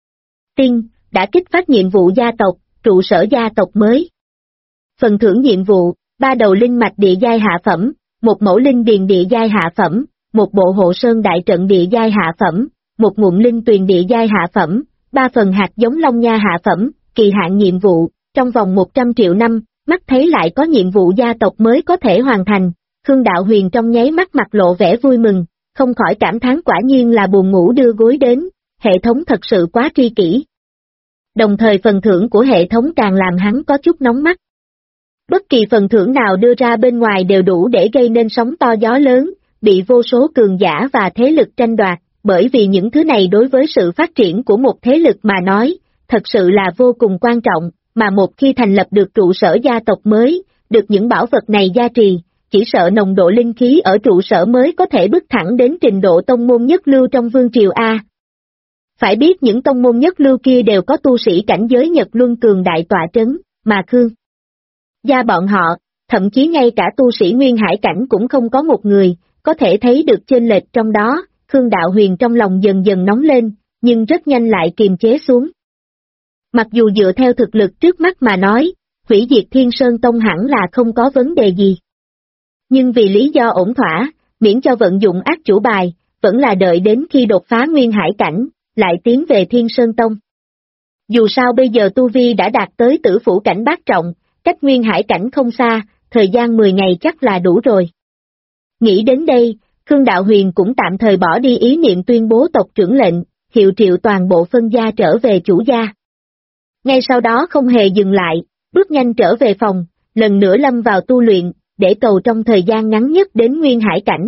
Tinh, đã kích phát nhiệm vụ gia tộc, trụ sở gia tộc mới. Phần thưởng nhiệm vụ, 3 đầu linh mạch địa giai hạ phẩm, 1 mẫu linh điền địa giai hạ phẩm, 1 bộ hộ sơn đại trận địa giai hạ phẩm, 1 ngụm linh tuyền địa giai hạ phẩm, 3 phần hạt giống long nha hạ phẩm, kỳ hạn nhiệm vụ, trong vòng 100 triệu năm, mắt thấy lại có nhiệm vụ gia tộc mới có thể hoàn thành. Khương Đạo Huyền trong nháy mắt mặt lộ vẻ vui mừng, không khỏi cảm thán quả nhiên là buồn ngủ đưa gối đến, hệ thống thật sự quá tri kỷ. Đồng thời phần thưởng của hệ thống càng làm hắn có chút nóng mắt. Bất kỳ phần thưởng nào đưa ra bên ngoài đều đủ để gây nên sóng to gió lớn, bị vô số cường giả và thế lực tranh đoạt, bởi vì những thứ này đối với sự phát triển của một thế lực mà nói, thật sự là vô cùng quan trọng, mà một khi thành lập được trụ sở gia tộc mới, được những bảo vật này gia trì, chỉ sợ nồng độ linh khí ở trụ sở mới có thể bước thẳng đến trình độ tông môn nhất lưu trong vương triều A. Phải biết những tông môn nhất lưu kia đều có tu sĩ cảnh giới Nhật Luân cường đại tọa trấn, mà Khương gia bọn họ, thậm chí ngay cả tu sĩ Nguyên Hải cảnh cũng không có một người, có thể thấy được chênh lệch trong đó. Khương Đạo Huyền trong lòng dần dần nóng lên, nhưng rất nhanh lại kiềm chế xuống. Mặc dù dựa theo thực lực trước mắt mà nói, hủy diệt Thiên Sơn Tông hẳn là không có vấn đề gì. Nhưng vì lý do ổn thỏa, miễn cho vận dụng ác chủ bài, vẫn là đợi đến khi đột phá Nguyên Hải cảnh, lại tiến về Thiên Sơn Tông. Dù sao bây giờ Tu Vi đã đạt tới tử phủ cảnh bát trọng, cách Nguyên Hải cảnh không xa, thời gian 10 ngày chắc là đủ rồi. Nghĩ đến đây, Khương Đạo Huyền cũng tạm thời bỏ đi ý niệm tuyên bố tộc trưởng lệnh, hiệu triệu toàn bộ phân gia trở về chủ gia. Ngay sau đó không hề dừng lại, bước nhanh trở về phòng, lần nữa lâm vào tu luyện, để cầu trong thời gian ngắn nhất đến Nguyên Hải cảnh.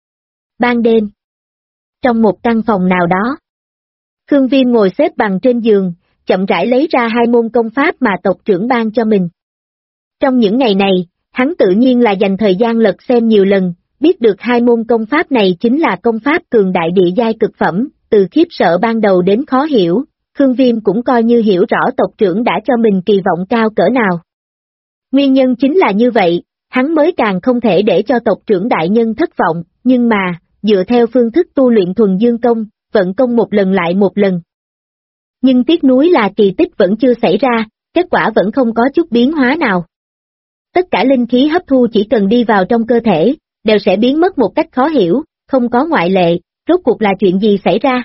Ban đêm, trong một căn phòng nào đó, Khương Viêm ngồi xếp bằng trên giường, chậm rãi lấy ra 2 môn công pháp mà tộc trưởng ban cho mình. Trong những ngày này, hắn tự nhiên là dành thời gian lật xem nhiều lần, biết được 2 môn công pháp này chính là công pháp cường đại địa giai cực phẩm, từ khiếp sợ ban đầu đến khó hiểu, Khương Viêm cũng coi như hiểu rõ tộc trưởng đã cho mình kỳ vọng cao cỡ nào. Nguyên nhân chính là như vậy, hắn mới càng không thể để cho tộc trưởng đại nhân thất vọng, nhưng mà, dựa theo phương thức tu luyện thuần dương công, vận công một lần lại một lần. Nhưng tiếc nuối là kỳ tích vẫn chưa xảy ra, kết quả vẫn không có chút biến hóa nào. Tất cả linh khí hấp thu chỉ cần đi vào trong cơ thể, đều sẽ biến mất một cách khó hiểu, không có ngoại lệ, rốt cuộc là chuyện gì xảy ra.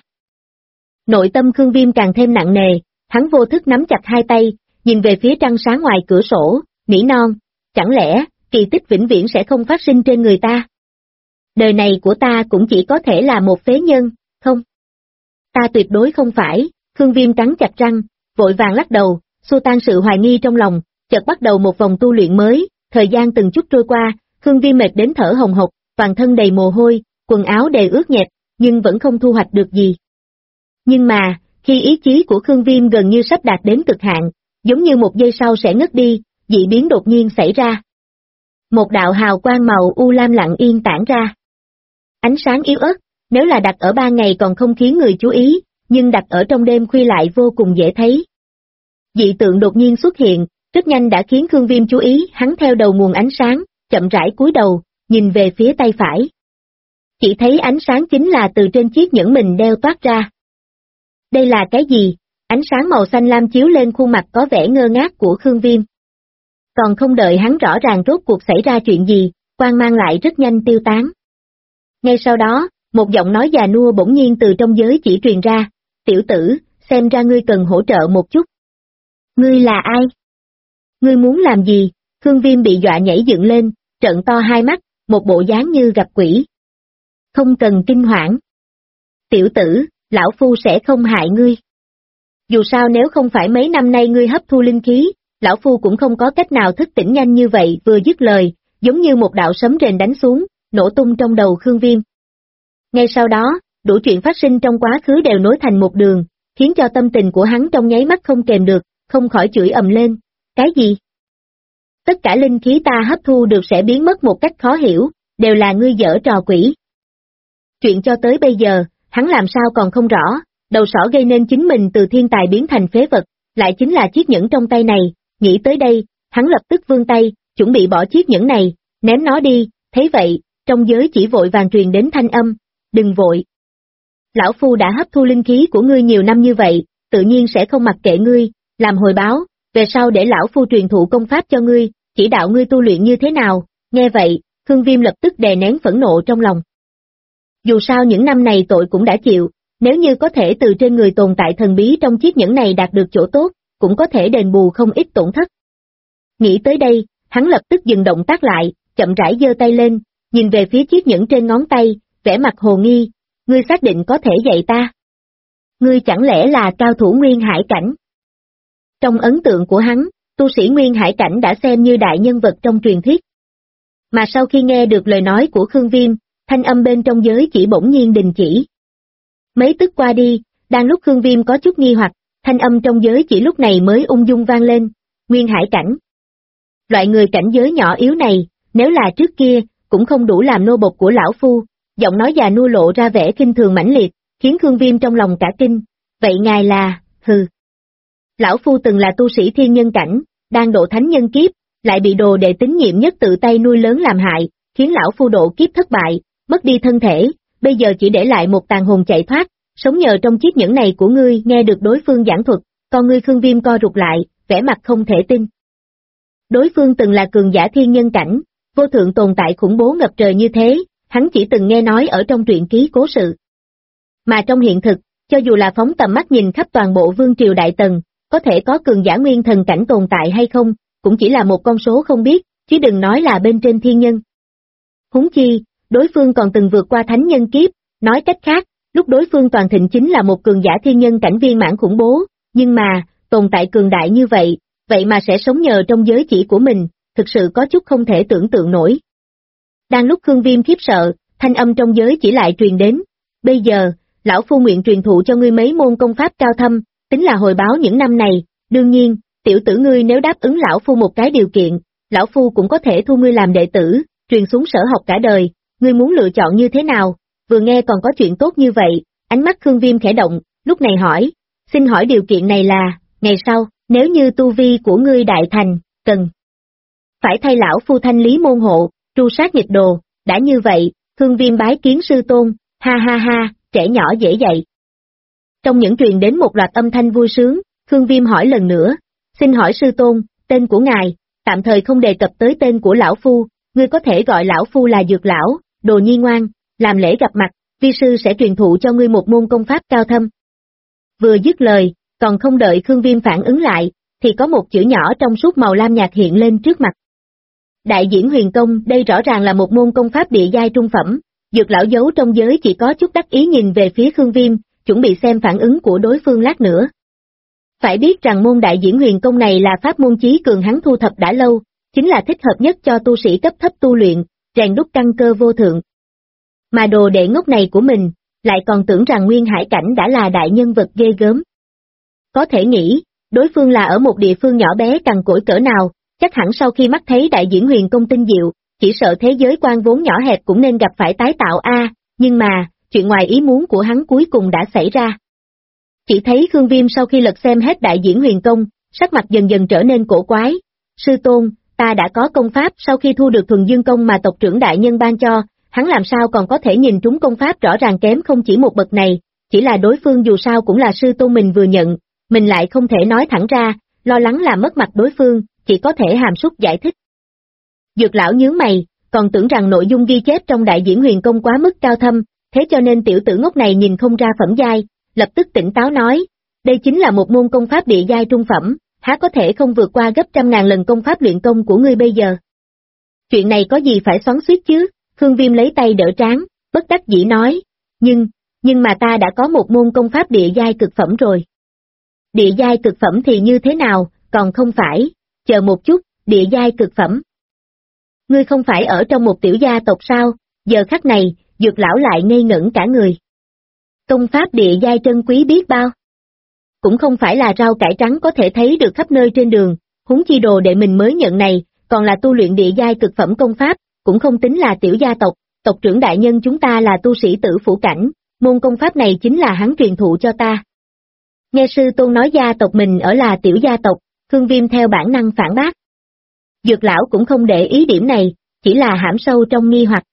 Nội tâm Khương Viêm càng thêm nặng nề, hắn vô thức nắm chặt 2 tay, nhìn về phía trăng sáng ngoài cửa sổ, nỉ non, chẳng lẽ, kỳ tích vĩnh viễn sẽ không phát sinh trên người ta? Đời này của ta cũng chỉ có thể là một phế nhân, không? Ta tuyệt đối không phải, Khương Viêm cắn chặt răng, vội vàng lắc đầu, xua tan sự hoài nghi trong lòng, chợt bắt đầu một vòng tu luyện mới, thời gian từng chút trôi qua, Khương Viêm mệt đến thở hồng hộc, toàn thân đầy mồ hôi, quần áo đầy ướt nhẹp, nhưng vẫn không thu hoạch được gì. Nhưng mà, khi ý chí của Khương Viêm gần như sắp đạt đến cực hạn, giống như một giây sau sẽ ngất đi, dị biến đột nhiên xảy ra. Một đạo hào quang màu u lam lặng yên tản ra. Ánh sáng yếu ớt, nếu là đặt ở ban ngày còn không khiến người chú ý, nhưng đặt ở trong đêm khuya lại vô cùng dễ thấy. Dị tượng đột nhiên xuất hiện, rất nhanh đã khiến Khương Viêm chú ý, hắn theo đầu nguồn ánh sáng, chậm rãi cúi đầu, nhìn về phía tay phải. Chỉ thấy ánh sáng chính là từ trên chiếc nhẫn mình đeo toát ra. Đây là cái gì? Ánh sáng màu xanh lam chiếu lên khuôn mặt có vẻ ngơ ngác của Khương Viêm. Còn không đợi hắn rõ ràng rốt cuộc xảy ra chuyện gì, quang mang lại rất nhanh tiêu tán. Ngay sau đó, một giọng nói già nua bỗng nhiên từ trong giới chỉ truyền ra, tiểu tử, xem ra ngươi cần hỗ trợ một chút. Ngươi là ai? Ngươi muốn làm gì? Khương Viêm bị dọa nhảy dựng lên, trợn to hai mắt, một bộ dáng như gặp quỷ. Không cần kinh hoảng. Tiểu tử, lão phu sẽ không hại ngươi. Dù sao nếu không phải mấy năm nay ngươi hấp thu linh khí, lão phu cũng không có cách nào thức tỉnh nhanh như vậy. Vừa dứt lời, giống như một đạo sấm rền đánh xuống, nổ tung trong đầu Khương Viêm. Ngay sau đó, đủ chuyện phát sinh trong quá khứ đều nối thành một đường, khiến cho tâm tình của hắn trong nháy mắt không kềm được, không khỏi chửi ầm lên. Cái gì? Tất cả linh khí ta hấp thu được sẽ biến mất một cách khó hiểu, đều là ngươi giở trò quỷ. Chuyện cho tới bây giờ, hắn làm sao còn không rõ, đầu sỏ gây nên chính mình từ thiên tài biến thành phế vật, lại chính là chiếc nhẫn trong tay này. Nghĩ tới đây, hắn lập tức vươn tay, chuẩn bị bỏ chiếc nhẫn này, ném nó đi. Thấy vậy, trong giới chỉ vội vàng truyền đến thanh âm, đừng vội. Lão phu đã hấp thu linh khí của ngươi nhiều năm như vậy, tự nhiên sẽ không mặc kệ ngươi, làm hồi báo, về sau để lão phu truyền thụ công pháp cho ngươi, chỉ đạo ngươi tu luyện như thế nào. Nghe vậy, Khương Viêm lập tức đè nén phẫn nộ trong lòng. Dù sao những năm này tội cũng đã chịu, nếu như có thể từ trên người tồn tại thần bí trong chiếc nhẫn này đạt được chỗ tốt, cũng có thể đền bù không ít tổn thất. Nghĩ tới đây, hắn lập tức dừng động tác lại, chậm rãi giơ tay lên, nhìn về phía chiếc nhẫn trên ngón tay, vẻ mặt hồ nghi, ngươi xác định có thể dạy ta? Ngươi chẳng lẽ là cao thủ Nguyên Hải cảnh? Trong ấn tượng của hắn, tu sĩ Nguyên Hải cảnh đã xem như đại nhân vật trong truyền thuyết. Mà sau khi nghe được lời nói của Khương Viêm, thanh âm bên trong giới chỉ bỗng nhiên đình chỉ. Mấy tức qua đi, đang lúc Khương Viêm có chút nghi hoặc, thanh âm trong giới chỉ lúc này mới ung dung vang lên, Nguyên Hải cảnh. Loại người cảnh giới nhỏ yếu này, nếu là trước kia, cũng không đủ làm nô bộc của lão phu. Giọng nói già nua lộ ra vẻ kinh thường mãnh liệt, khiến Khương Viêm trong lòng cả kinh. Vậy ngài là, hừ. Lão phu từng là tu sĩ thiên nhân cảnh, đang độ thánh nhân kiếp, lại bị đồ đệ tín nhiệm nhất tự tay nuôi lớn làm hại, khiến lão phu độ kiếp thất bại, mất đi thân thể, bây giờ chỉ để lại một tàn hồn chạy thoát, sống nhờ trong chiếc nhẫn này của ngươi. Nghe được đối phương giảng thuật, con ngươi Khương Viêm co rụt lại, vẻ mặt không thể tin. Đối phương từng là cường giả thiên nhân cảnh, vô thượng tồn tại khủng bố ngập trời như thế, hắn chỉ từng nghe nói ở trong truyện ký cố sự. Mà trong hiện thực, cho dù là phóng tầm mắt nhìn khắp toàn bộ vương triều Đại Tần, có thể có cường giả nguyên thần cảnh tồn tại hay không, cũng chỉ là một con số không biết, chứ đừng nói là bên trên thiên nhân. Huống chi, đối phương còn từng vượt qua thánh nhân kiếp, nói cách khác, lúc đối phương toàn thịnh chính là một cường giả thiên nhân cảnh viên mãn khủng bố, nhưng mà, tồn tại cường đại như vậy, vậy mà sẽ sống nhờ trong giới chỉ của mình, thực sự có chút không thể tưởng tượng nổi. Đang lúc Khương Viêm khiếp sợ, thanh âm trong giới chỉ lại truyền đến, bây giờ, lão phu nguyện truyền thụ cho ngươi mấy môn công pháp cao thâm, tính là hồi báo những năm này. Đương nhiên, tiểu tử ngươi nếu đáp ứng lão phu một cái điều kiện, lão phu cũng có thể thu ngươi làm đệ tử, truyền xuống sở học cả đời, ngươi muốn lựa chọn như thế nào? Vừa nghe còn có chuyện tốt như vậy, ánh mắt Khương Viêm khẽ động, lúc này hỏi, xin hỏi điều kiện này là, ngày sau, nếu như tu vi của ngươi đại thành, cần phải thay lão phu thanh lý môn hộ, tru sát nghịch đồ. Đã như vậy, Khương Viêm bái kiến sư tôn, ha ha ha, trẻ nhỏ dễ dạy. Trong những truyền đến một loạt âm thanh vui sướng, Khương Viêm hỏi lần nữa, xin hỏi sư tôn, tên của ngài, tạm thời không đề cập tới tên của lão phu, ngươi có thể gọi lão phu là Dược lão, đồ nhi ngoan, làm lễ gặp mặt, vi sư sẽ truyền thụ cho ngươi một môn công pháp cao thâm. Vừa dứt lời, còn không đợi Khương Viêm phản ứng lại, thì có một chữ nhỏ trong suốt màu lam nhạt hiện lên trước mặt. Đại diễn huyền công, đây rõ ràng là một môn công pháp địa giai trung phẩm. Dược lão giấu trong giới chỉ có chút đắc ý nhìn về phía Khương Viêm, chuẩn bị xem phản ứng của đối phương lát nữa. Phải biết rằng môn đại diễn huyền công này là pháp môn chí cường hắn thu thập đã lâu, chính là thích hợp nhất cho tu sĩ cấp thấp tu luyện, rèn đúc căn cơ vô thượng. Mà đồ đệ ngốc này của mình, lại còn tưởng rằng Nguyên Hải cảnh đã là đại nhân vật ghê gớm. Có thể nghĩ, đối phương là ở một địa phương nhỏ bé cằn cỗi cỡ nào, chắc hẳn sau khi mắt thấy đại diễn huyền công tinh diệu, chỉ sợ thế giới quan vốn nhỏ hẹp cũng nên gặp phải tái tạo nhưng mà, chuyện ngoài ý muốn của hắn cuối cùng đã xảy ra. Chỉ thấy Khương Viêm sau khi lật xem hết đại diễn huyền công, sắc mặt dần dần trở nên cổ quái. Sư tôn, ta đã có công pháp sau khi thu được thuần dương công mà tộc trưởng đại nhân ban cho, hắn làm sao còn có thể nhìn trúng công pháp rõ ràng kém không chỉ một bậc này, chỉ là đối phương dù sao cũng là sư tôn mình vừa nhận, mình lại không thể nói thẳng ra, lo lắng làm mất mặt đối phương, chỉ có thể hàm súc giải thích. Dược lão nhướng mày, còn tưởng rằng nội dung ghi chép trong đại diễn huyền công quá mức cao thâm, thế cho nên tiểu tử ngốc này nhìn không ra phẩm giai, lập tức tỉnh táo nói, đây chính là một môn công pháp địa giai trung phẩm, há có thể không vượt qua gấp 100.000 lần công pháp luyện công của ngươi bây giờ. Chuyện này có gì phải xoắn xuýt chứ, Khương Viêm lấy tay đỡ trán, bất đắc dĩ nói, nhưng mà ta đã có một môn công pháp địa giai cực phẩm rồi. Địa giai cực phẩm thì như thế nào, còn không phải, chờ một chút, địa giai cực phẩm. Ngươi không phải ở trong một tiểu gia tộc sao, giờ khắc này, dược lão lại ngây ngẩn cả người. Công pháp địa giai trân quý biết bao. Cũng không phải là rau cải trắng có thể thấy được khắp nơi trên đường, huống chi đồ đệ mình mới nhận này, còn là tu luyện địa giai cực phẩm công pháp, cũng không tính là tiểu gia tộc, tộc trưởng đại nhân chúng ta là tu sĩ tử phủ cảnh, môn công pháp này chính là hắn truyền thụ cho ta. Nghe sư tôn nói gia tộc mình ở là tiểu gia tộc, Khương Viêm theo bản năng phản bác. Dược lão cũng không để ý điểm này, chỉ là hãm sâu trong nghi hoặc.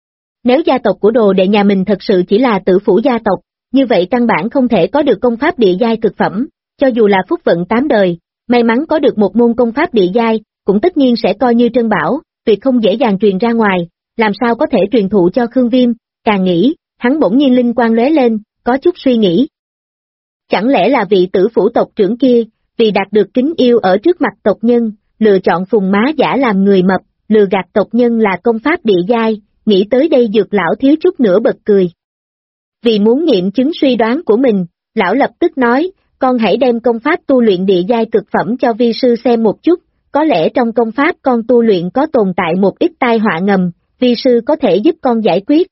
Nếu gia tộc của đồ đệ nhà mình thật sự chỉ là tử phủ gia tộc, như vậy căn bản không thể có được công pháp địa giai cực phẩm, cho dù là phúc vận 8 đời, may mắn có được một môn công pháp địa giai, cũng tất nhiên sẽ coi như trân bảo, tuyệt không dễ dàng truyền ra ngoài, làm sao có thể truyền thụ cho Khương Viêm, càng nghĩ, hắn bỗng nhiên linh quang lóe lên, có chút suy nghĩ. Chẳng lẽ là vị tử phủ tộc trưởng kia, vì đạt được kính yêu ở trước mặt tộc nhân, lựa chọn phùng má giả làm người mập, lừa gạt tộc nhân là công pháp địa giai, nghĩ tới đây dược lão thiếu chút nữa bật cười. Vì muốn nghiệm chứng suy đoán của mình, lão lập tức nói, con hãy đem công pháp tu luyện địa giai cực phẩm cho vi sư xem một chút, có lẽ trong công pháp con tu luyện có tồn tại một ít tai họa ngầm, vi sư có thể giúp con giải quyết.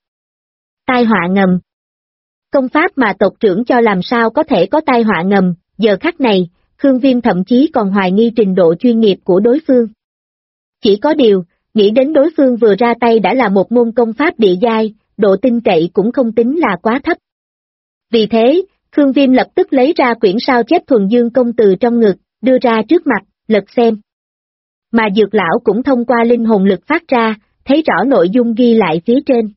Tai họa ngầm. Công pháp mà tộc trưởng cho làm sao có thể có tai họa ngầm, giờ khắc này, Khương Viêm thậm chí còn hoài nghi trình độ chuyên nghiệp của đối phương. Chỉ có điều, nghĩ đến đối phương vừa ra tay đã là một môn công pháp địa giai, độ tin cậy cũng không tính là quá thấp. Vì thế, Khương Viêm lập tức lấy ra quyển sao chép thuần dương công từ trong ngực, đưa ra trước mặt, lật xem. Mà dược lão cũng thông qua linh hồn lực phát ra, thấy rõ nội dung ghi lại phía trên.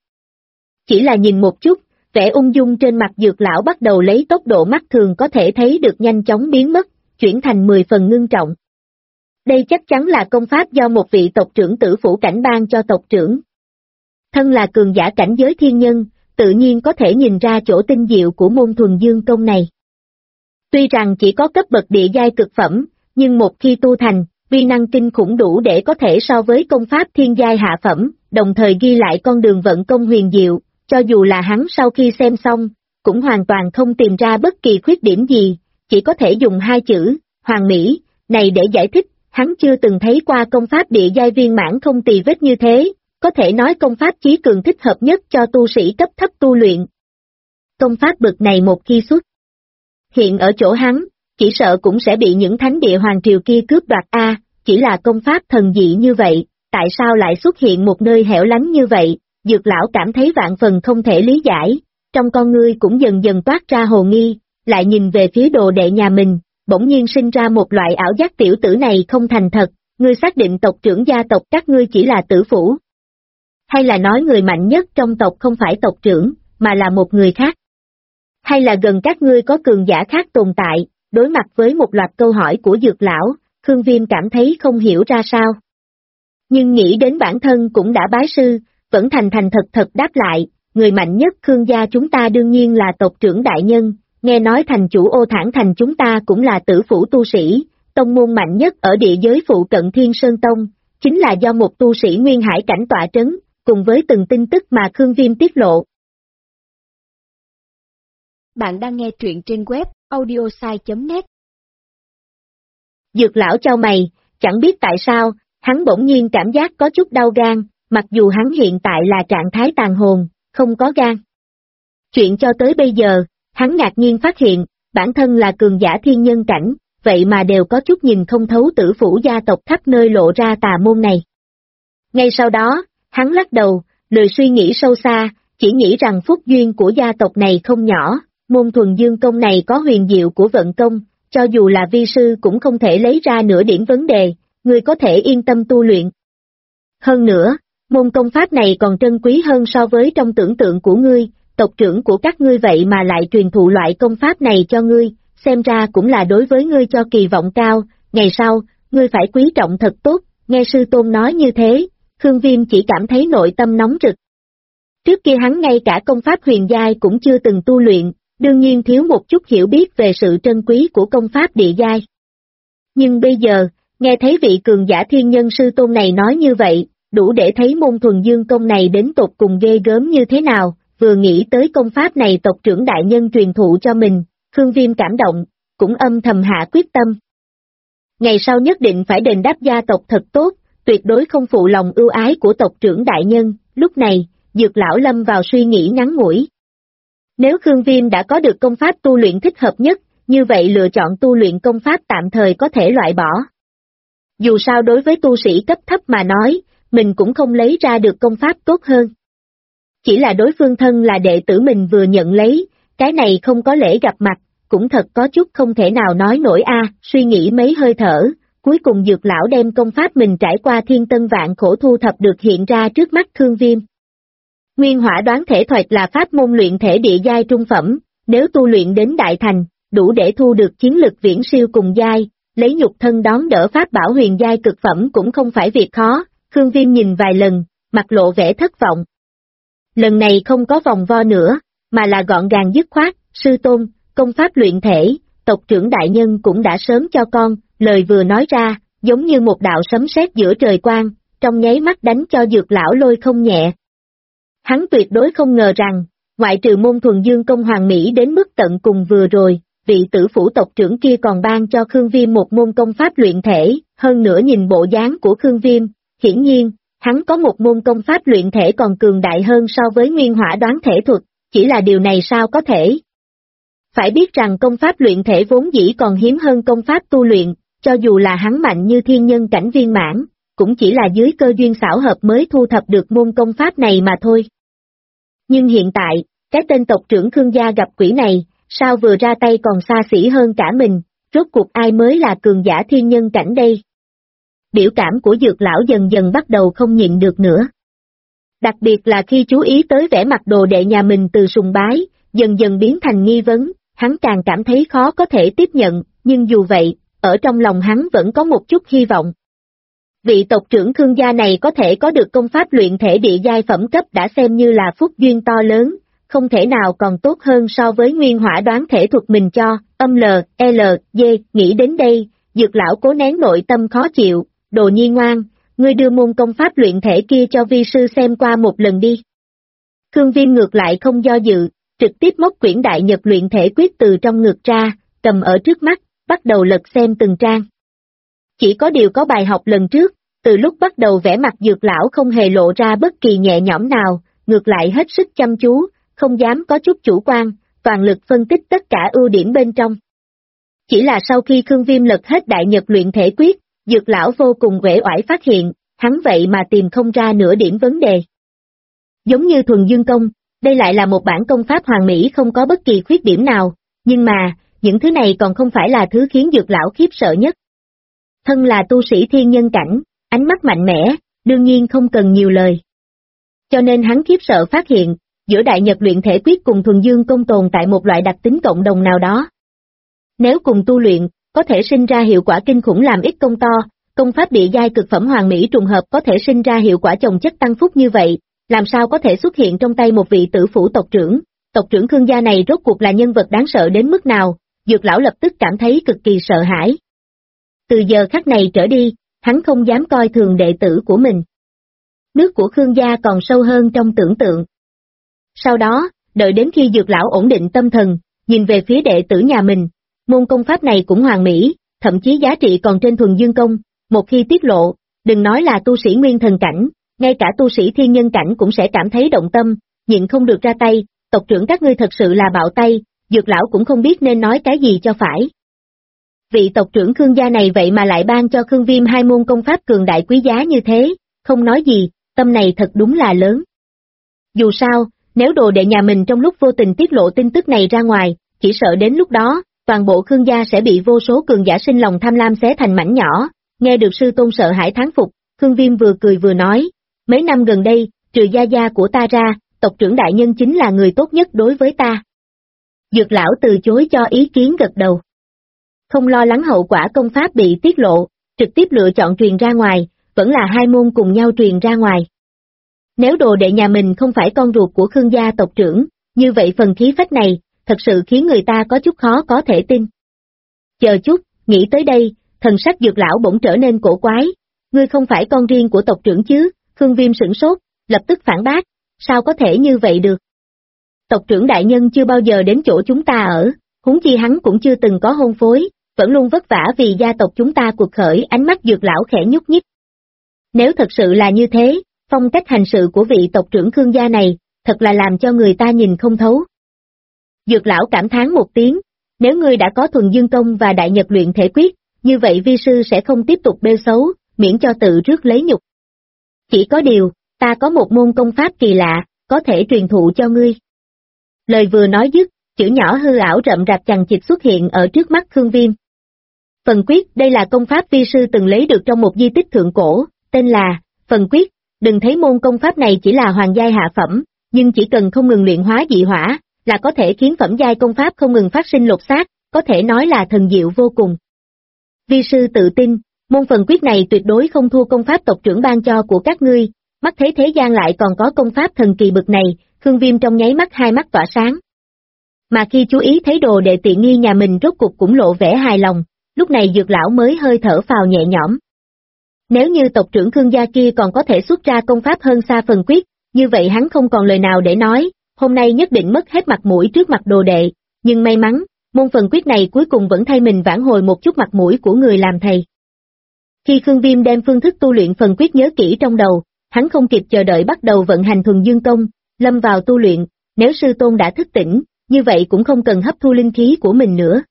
Chỉ là nhìn một chút, vẻ ung dung trên mặt dược lão bắt đầu lấy tốc độ mắt thường có thể thấy được nhanh chóng biến mất, chuyển thành 10 phần ngưng trọng. Đây chắc chắn là công pháp do một vị tộc trưởng tử phủ cảnh ban cho tộc trưởng. Thân là cường giả cảnh giới thiên nhân, tự nhiên có thể nhìn ra chỗ tinh diệu của môn thuần dương công này. Tuy rằng chỉ có cấp bậc địa giai cực phẩm, nhưng một khi tu thành, uy năng kinh khủng đủ để có thể so với công pháp thiên giai hạ phẩm, đồng thời ghi lại con đường vận công huyền diệu, cho dù là hắn sau khi xem xong, cũng hoàn toàn không tìm ra bất kỳ khuyết điểm gì, chỉ có thể dùng hai chữ, hoàn mỹ, này để giải thích, hắn chưa từng thấy qua công pháp địa giai viên mãn không tì vết như thế, có thể nói công pháp chí cường thích hợp nhất cho tu sĩ cấp thấp tu luyện. Công pháp bậc này một khi xuất hiện ở chỗ hắn, chỉ sợ cũng sẽ bị những thánh địa hoàng triều kia cướp đoạt chỉ là công pháp thần dị như vậy, tại sao lại xuất hiện một nơi hẻo lánh như vậy, dược lão cảm thấy vạn phần không thể lý giải, trong con ngươi cũng dần dần toát ra hồ nghi, lại nhìn về phía đồ đệ nhà mình, bỗng nhiên sinh ra một loại ảo giác tiểu tử này không thành thật, ngươi xác định tộc trưởng gia tộc các ngươi chỉ là tử phủ. Hay là nói người mạnh nhất trong tộc không phải tộc trưởng, mà là một người khác? Hay là gần các ngươi có cường giả khác tồn tại? Đối mặt với một loạt câu hỏi của dược lão, Khương Viêm cảm thấy không hiểu ra sao. Nhưng nghĩ đến bản thân cũng đã bái sư, vẫn thành thật đáp lại, người mạnh nhất Khương gia chúng ta đương nhiên là tộc trưởng đại nhân, nghe nói thành chủ Ô Thản Thành chúng ta cũng là tử phủ tu sĩ, tông môn mạnh nhất ở địa giới phụ cận Thiên Sơn Tông, chính là do một tu sĩ nguyên hải cảnh tọa trấn, cùng với từng tin tức mà Khương Viêm tiết lộ. Bạn đang nghe truyện trên web audiosai.net. Dược lão chau mày, chẳng biết tại sao, hắn bỗng nhiên cảm giác có chút đau gan, mặc dù hắn hiện tại là trạng thái tàn hồn, không có gan. Chuyện cho tới bây giờ, hắn ngạc nhiên phát hiện, bản thân là cường giả thiên nhân cảnh, vậy mà đều có chút nhìn không thấu Tử phủ gia tộc khắp nơi lộ ra tà môn này. Ngay sau đó, hắn lắc đầu, lười suy nghĩ sâu xa, chỉ nghĩ rằng phúc duyên của gia tộc này không nhỏ, môn thuần dương công này có huyền diệu của vận công, cho dù là vi sư cũng không thể lấy ra nửa điểm vấn đề, ngươi có thể yên tâm tu luyện. Hơn nữa, môn công pháp này còn trân quý hơn so với trong tưởng tượng của ngươi, tộc trưởng của các ngươi vậy mà lại truyền thụ loại công pháp này cho ngươi, xem ra cũng là đối với ngươi cho kỳ vọng cao, ngày sau, ngươi phải quý trọng thật tốt, nghe sư tôn nói như thế, Khương Viêm chỉ cảm thấy nội tâm nóng rực. Trước kia hắn ngay cả công pháp huyền giai cũng chưa từng tu luyện, đương nhiên thiếu một chút hiểu biết về sự trân quý của công pháp địa giai. Nhưng bây giờ, nghe thấy vị cường giả thiên nhân sư tôn này nói như vậy, đủ để thấy môn thuần dương công này đến tột cùng ghê gớm như thế nào, vừa nghĩ tới công pháp này tộc trưởng đại nhân truyền thụ cho mình, Khương Viêm cảm động, cũng âm thầm hạ quyết tâm. Ngày sau nhất định phải đền đáp gia tộc thật tốt, tuyệt đối không phụ lòng ưu ái của tộc trưởng đại nhân, lúc này, Dược lão lâm vào suy nghĩ ngắn ngủi. Nếu Khương Viêm đã có được công pháp tu luyện thích hợp nhất, như vậy lựa chọn tu luyện công pháp tạm thời có thể loại bỏ. Dù sao đối với tu sĩ cấp thấp mà nói, mình cũng không lấy ra được công pháp tốt hơn. Chỉ là đối phương thân là đệ tử mình vừa nhận lấy, cái này không có lễ gặp mặt, cũng thật có chút không thể nào nói nổi suy nghĩ mấy hơi thở, cuối cùng Dược lão đem công pháp mình trải qua thiên tân vạn khổ thu thập được hiện ra trước mắt Khương Viêm. Nguyên hỏa đoán thể thuật là pháp môn luyện thể địa giai trung phẩm, nếu tu luyện đến đại thành, đủ để thu được chiến lực viễn siêu cùng giai, lấy nhục thân đón đỡ pháp bảo huyền giai cực phẩm cũng không phải việc khó, Khương Viêm nhìn vài lần, mặt lộ vẻ thất vọng. Lần này không có vòng vo nữa, mà là gọn gàng dứt khoát, sư tôn, công pháp luyện thể, tộc trưởng đại nhân cũng đã sớm cho con, lời vừa nói ra, giống như một đạo sấm sét giữa trời quang, trong nháy mắt đánh cho Dược lão lôi không nhẹ. Hắn tuyệt đối không ngờ rằng, ngoại trừ môn thuần dương công hoàng mỹ đến mức tận cùng vừa rồi, vị tử phủ tộc trưởng kia còn ban cho Khương Viêm một môn công pháp luyện thể, hơn nữa nhìn bộ dáng của Khương Viêm, hiển nhiên, hắn có một môn công pháp luyện thể còn cường đại hơn so với nguyên hỏa đoán thể thuật, chỉ là điều này sao có thể. Phải biết rằng công pháp luyện thể vốn dĩ còn hiếm hơn công pháp tu luyện, cho dù là hắn mạnh như thiên nhân cảnh viên mãn, cũng chỉ là dưới cơ duyên xảo hợp mới thu thập được môn công pháp này mà thôi. Nhưng hiện tại, cái tên tộc trưởng Khương gia gặp quỷ này, sao vừa ra tay còn xa xỉ hơn cả mình, rốt cuộc ai mới là cường giả thiên nhân cảnh đây? Biểu cảm của Dược lão dần dần bắt đầu không nhịn được nữa. Đặc biệt là khi chú ý tới vẻ mặt đồ đệ nhà mình từ sùng bái, dần dần biến thành nghi vấn, hắn càng cảm thấy khó có thể tiếp nhận, nhưng dù vậy, ở trong lòng hắn vẫn có một chút hy vọng. Vị tộc trưởng Khương gia này có thể có được công pháp luyện thể địa giai phẩm cấp đã xem như là phúc duyên to lớn, không thể nào còn tốt hơn so với nguyên hỏa đoán thể thuật mình cho, nghĩ đến đây, Dược lão cố nén nội tâm khó chịu, đồ nhi ngoan, ngươi đưa môn công pháp luyện thể kia cho vi sư xem qua một lần đi. Khương Viêm ngược lại không do dự, trực tiếp móc quyển đại nhật luyện thể quyết từ trong ngực ra, cầm ở trước mắt, bắt đầu lật xem từng trang. Chỉ có điều có bài học lần trước, từ lúc bắt đầu vẻ mặt Dược lão không hề lộ ra bất kỳ nhẹ nhõm nào, ngược lại hết sức chăm chú, không dám có chút chủ quan, toàn lực phân tích tất cả ưu điểm bên trong. Chỉ là sau khi Khương Viêm lật hết đại nhật luyện thể quyết, Dược lão vô cùng uể oải phát hiện, hắn vậy mà tìm không ra nửa điểm vấn đề. Giống như thuần dương công, đây lại là một bản công pháp hoàn mỹ không có bất kỳ khuyết điểm nào, nhưng mà, những thứ này còn không phải là thứ khiến Dược lão khiếp sợ nhất. Thân là tu sĩ thiên nhân cảnh, ánh mắt mạnh mẽ, đương nhiên không cần nhiều lời. Cho nên hắn khiếp sợ phát hiện, giữa đại nhật luyện thể quyết cùng thuần dương công tồn tại một loại đặc tính cộng đồng nào đó. Nếu cùng tu luyện, có thể sinh ra hiệu quả kinh khủng làm ít công to, công pháp địa giai cực phẩm hoàn mỹ trùng hợp có thể sinh ra hiệu quả chồng chất tăng phúc như vậy, làm sao có thể xuất hiện trong tay một vị tử phủ tộc trưởng Khương gia này rốt cuộc là nhân vật đáng sợ đến mức nào, Dược lão lập tức cảm thấy cực kỳ sợ hãi. Từ giờ khắc này trở đi, hắn không dám coi thường đệ tử của mình. Nước của Khương gia còn sâu hơn trong tưởng tượng. Sau đó, đợi đến khi Dược lão ổn định tâm thần, nhìn về phía đệ tử nhà mình, môn công pháp này cũng hoàn mỹ, thậm chí giá trị còn trên thuần dương công, một khi tiết lộ, đừng nói là tu sĩ nguyên thần cảnh, ngay cả tu sĩ thiên nhân cảnh cũng sẽ cảm thấy động tâm, nhịn không được ra tay, tộc trưởng các ngươi thật sự là bạo tay, Dược lão cũng không biết nên nói cái gì cho phải. vị tộc trưởng Khương gia này vậy mà lại ban cho Khương Viêm hai môn công pháp cường đại quý giá như thế, không nói gì, tâm này thật đúng là lớn. Dù sao, nếu đồ đệ nhà mình trong lúc vô tình tiết lộ tin tức này ra ngoài, chỉ sợ đến lúc đó, toàn bộ Khương gia sẽ bị vô số cường giả sinh lòng tham lam xé thành mảnh nhỏ. Nghe được sư tôn sợ hãi thán phục, Khương Viêm vừa cười vừa nói, mấy năm gần đây, trừ gia gia của ta ra, tộc trưởng đại nhân chính là người tốt nhất đối với ta. Dược lão từ chối cho ý kiến gật đầu. Không lo lắng hậu quả công pháp bị tiết lộ, trực tiếp lựa chọn truyền ra ngoài, vẫn là hai môn cùng nhau truyền ra ngoài. Nếu đồ đệ nhà mình không phải con ruột của Khương gia tộc trưởng, như vậy phần khí phách này, thật sự khiến người ta có chút khó có thể tin. Chờ chút, nghĩ tới đây, thần sắc dược lão bỗng trở nên cổ quái, ngươi không phải con riêng của tộc trưởng chứ? Khương Viêm sửng sốt, lập tức phản bác, sao có thể như vậy được? Tộc trưởng đại nhân chưa bao giờ đến chỗ chúng ta ở, huống chi hắn cũng chưa từng có hôn phối, vẫn luôn vất vả vì gia tộc chúng ta cuộc khởi. Ánh mắt dược lão khẽ nhúc nhích. Nếu thật sự là như thế, phong cách hành sự của vị tộc trưởng Khương gia này, thật là làm cho người ta nhìn không thấu. Dược lão cảm thán một tiếng, nếu ngươi đã có thuần dương công và đại nhật luyện thể quyết, như vậy vi sư sẽ không tiếp tục bêu xấu, miễn cho tự rước lấy nhục. Chỉ có điều, ta có một môn công pháp kỳ lạ, có thể truyền thụ cho ngươi. Lời vừa nói dứt, chữ nhỏ hư ảo rậm rạp chằng chịt xuất hiện ở trước mắt Khương Viêm. Phần quyết, đây là công pháp vi sư từng lấy được trong một di tích thượng cổ, tên là Phần quyết. Đừng thấy môn công pháp này chỉ là hoàng giai hạ phẩm, nhưng chỉ cần không ngừng luyện hóa dị hỏa, là có thể khiến phẩm giai công pháp không ngừng phát sinh lột xác, có thể nói là thần diệu vô cùng. Vi sư tự tin, môn phần quyết này tuyệt đối không thua công pháp tộc trưởng ban cho của các ngươi, mắt thấy thế gian lại còn có công pháp thần kỳ bực này, Khương Viêm trong nháy mắt hai mắt tỏa sáng. Mà khi chú ý thấy đồ đệ tiện nghi nhà mình rốt cục cũng lộ vẻ hài lòng, lúc này dược lão mới hơi thở phào nhẹ nhõm. Nếu như tộc trưởng Khương gia kia còn có thể xuất ra công pháp hơn xa phần quyết, như vậy hắn không còn lời nào để nói, hôm nay nhất định mất hết mặt mũi trước mặt đồ đệ, nhưng may mắn, môn phần quyết này cuối cùng vẫn thay mình vãn hồi một chút mặt mũi của người làm thầy. Khi Khương Viêm đem phương thức tu luyện phần quyết nhớ kỹ trong đầu, hắn không kịp chờ đợi bắt đầu vận hành thuần dương công, lâm vào tu luyện, nếu sư tôn đã thức tỉnh, như vậy cũng không cần hấp thu linh khí của mình nữa.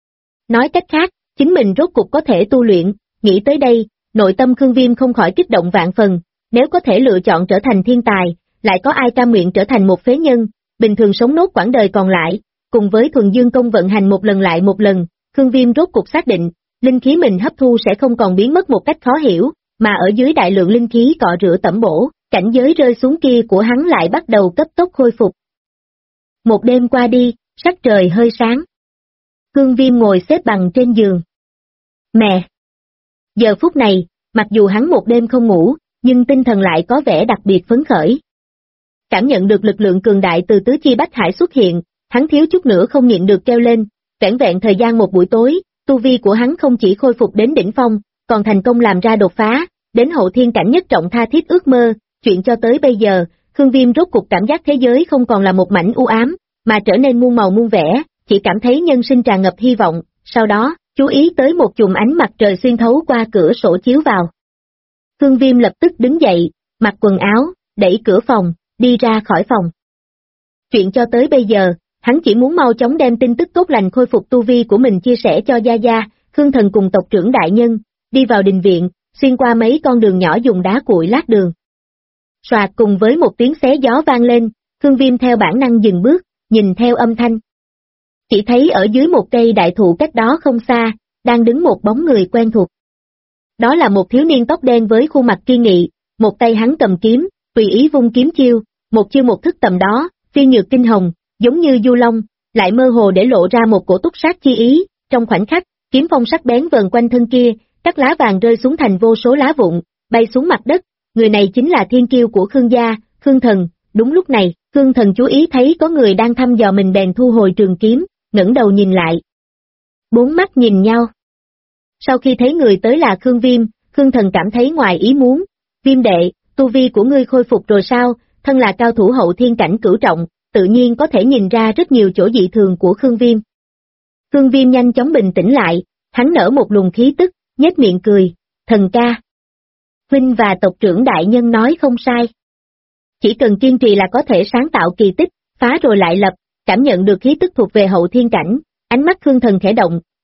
Nói cách khác, chính mình rốt cục có thể tu luyện, nghĩ tới đây, nội tâm Khương Viêm không khỏi kích động vạn phần, nếu có thể lựa chọn trở thành thiên tài, lại có ai cam nguyện trở thành một phế nhân, bình thường sống nốt quãng đời còn lại, cùng với thuần dương công vận hành một lần lại một lần, Khương Viêm rốt cục xác định, linh khí mình hấp thu sẽ không còn biến mất một cách khó hiểu, mà ở dưới đại lượng linh khí cọ rửa tẩm bổ, cảnh giới rơi xuống kia của hắn lại bắt đầu cấp tốc khôi phục. Một đêm qua đi, sắc trời hơi sáng. Khương Viêm ngồi xếp bằng trên giường. Mẹ! Giờ phút này, mặc dù hắn một đêm không ngủ, nhưng tinh thần lại có vẻ đặc biệt phấn khởi. Cảm nhận được lực lượng cường đại từ tứ chi bách hải xuất hiện, hắn thiếu chút nữa không nhịn được kêu lên, vẻn vẹn thời gian một buổi tối, tu vi của hắn không chỉ khôi phục đến đỉnh phong, còn thành công làm ra đột phá, đến hậu thiên cảnh nhất trọng tha thiết ước mơ, chuyện cho tới bây giờ, Khương Viêm rốt cục cảm giác thế giới không còn là một mảnh u ám, mà trở nên muôn màu muôn vẻ, chỉ cảm thấy nhân sinh tràn ngập hy vọng, sau đó, chú ý tới một chùm ánh mặt trời xuyên thấu qua cửa sổ chiếu vào. Khương Viêm lập tức đứng dậy, mặc quần áo, đẩy cửa phòng, đi ra khỏi phòng. Chuyện cho tới bây giờ, hắn chỉ muốn mau chóng đem tin tức tốt lành khôi phục tu vi của mình chia sẻ cho Gia Gia, Khương Thần cùng tộc trưởng đại nhân, đi vào đình viện, xuyên qua mấy con đường nhỏ dùng đá cuội lát đường. Soạt cùng với một tiếng xé gió vang lên, Khương Viêm theo bản năng dừng bước, nhìn theo âm thanh. Chỉ thấy ở dưới một cây đại thụ cách đó không xa, đang đứng một bóng người quen thuộc. Đó là một thiếu niên tóc đen với khuôn mặt kiên nghị, một tay hắn cầm kiếm, tùy ý vung kiếm chiêu, một chiêu một thức tầm đó, phi nhược kinh hồng, giống như du long, lại mơ hồ để lộ ra một cổ túc sát chi ý, trong khoảnh khắc, kiếm phong sắc bén vờn quanh thân kia, các lá vàng rơi xuống thành vô số lá vụn, bay xuống mặt đất, người này chính là thiên kiêu của Khương gia, Khương Thần. Đúng lúc này, Khương Thần chú ý thấy có người đang thăm dò mình bèn thu hồi trường kiếm, ngẩng đầu nhìn lại. Bốn mắt nhìn nhau. Sau khi thấy người tới là Khương Viêm, Khương Thần cảm thấy ngoài ý muốn, Viêm đệ, tu vi của ngươi khôi phục rồi sao? Thân là cao thủ hậu thiên cảnh cửu trọng, tự nhiên có thể nhìn ra rất nhiều chỗ dị thường của Khương Viêm. Khương Viêm nhanh chóng bình tĩnh lại, hắn nở một luồng khí tức, nhếch miệng cười, Thần ca. Huynh và tộc trưởng đại nhân nói không sai. Chỉ cần kiên trì là có thể sáng tạo kỳ tích, phá rồi lại lập, cảm nhận được khí tức thuộc về hậu thiên cảnh, ánh mắt Khương Thần khẽ động,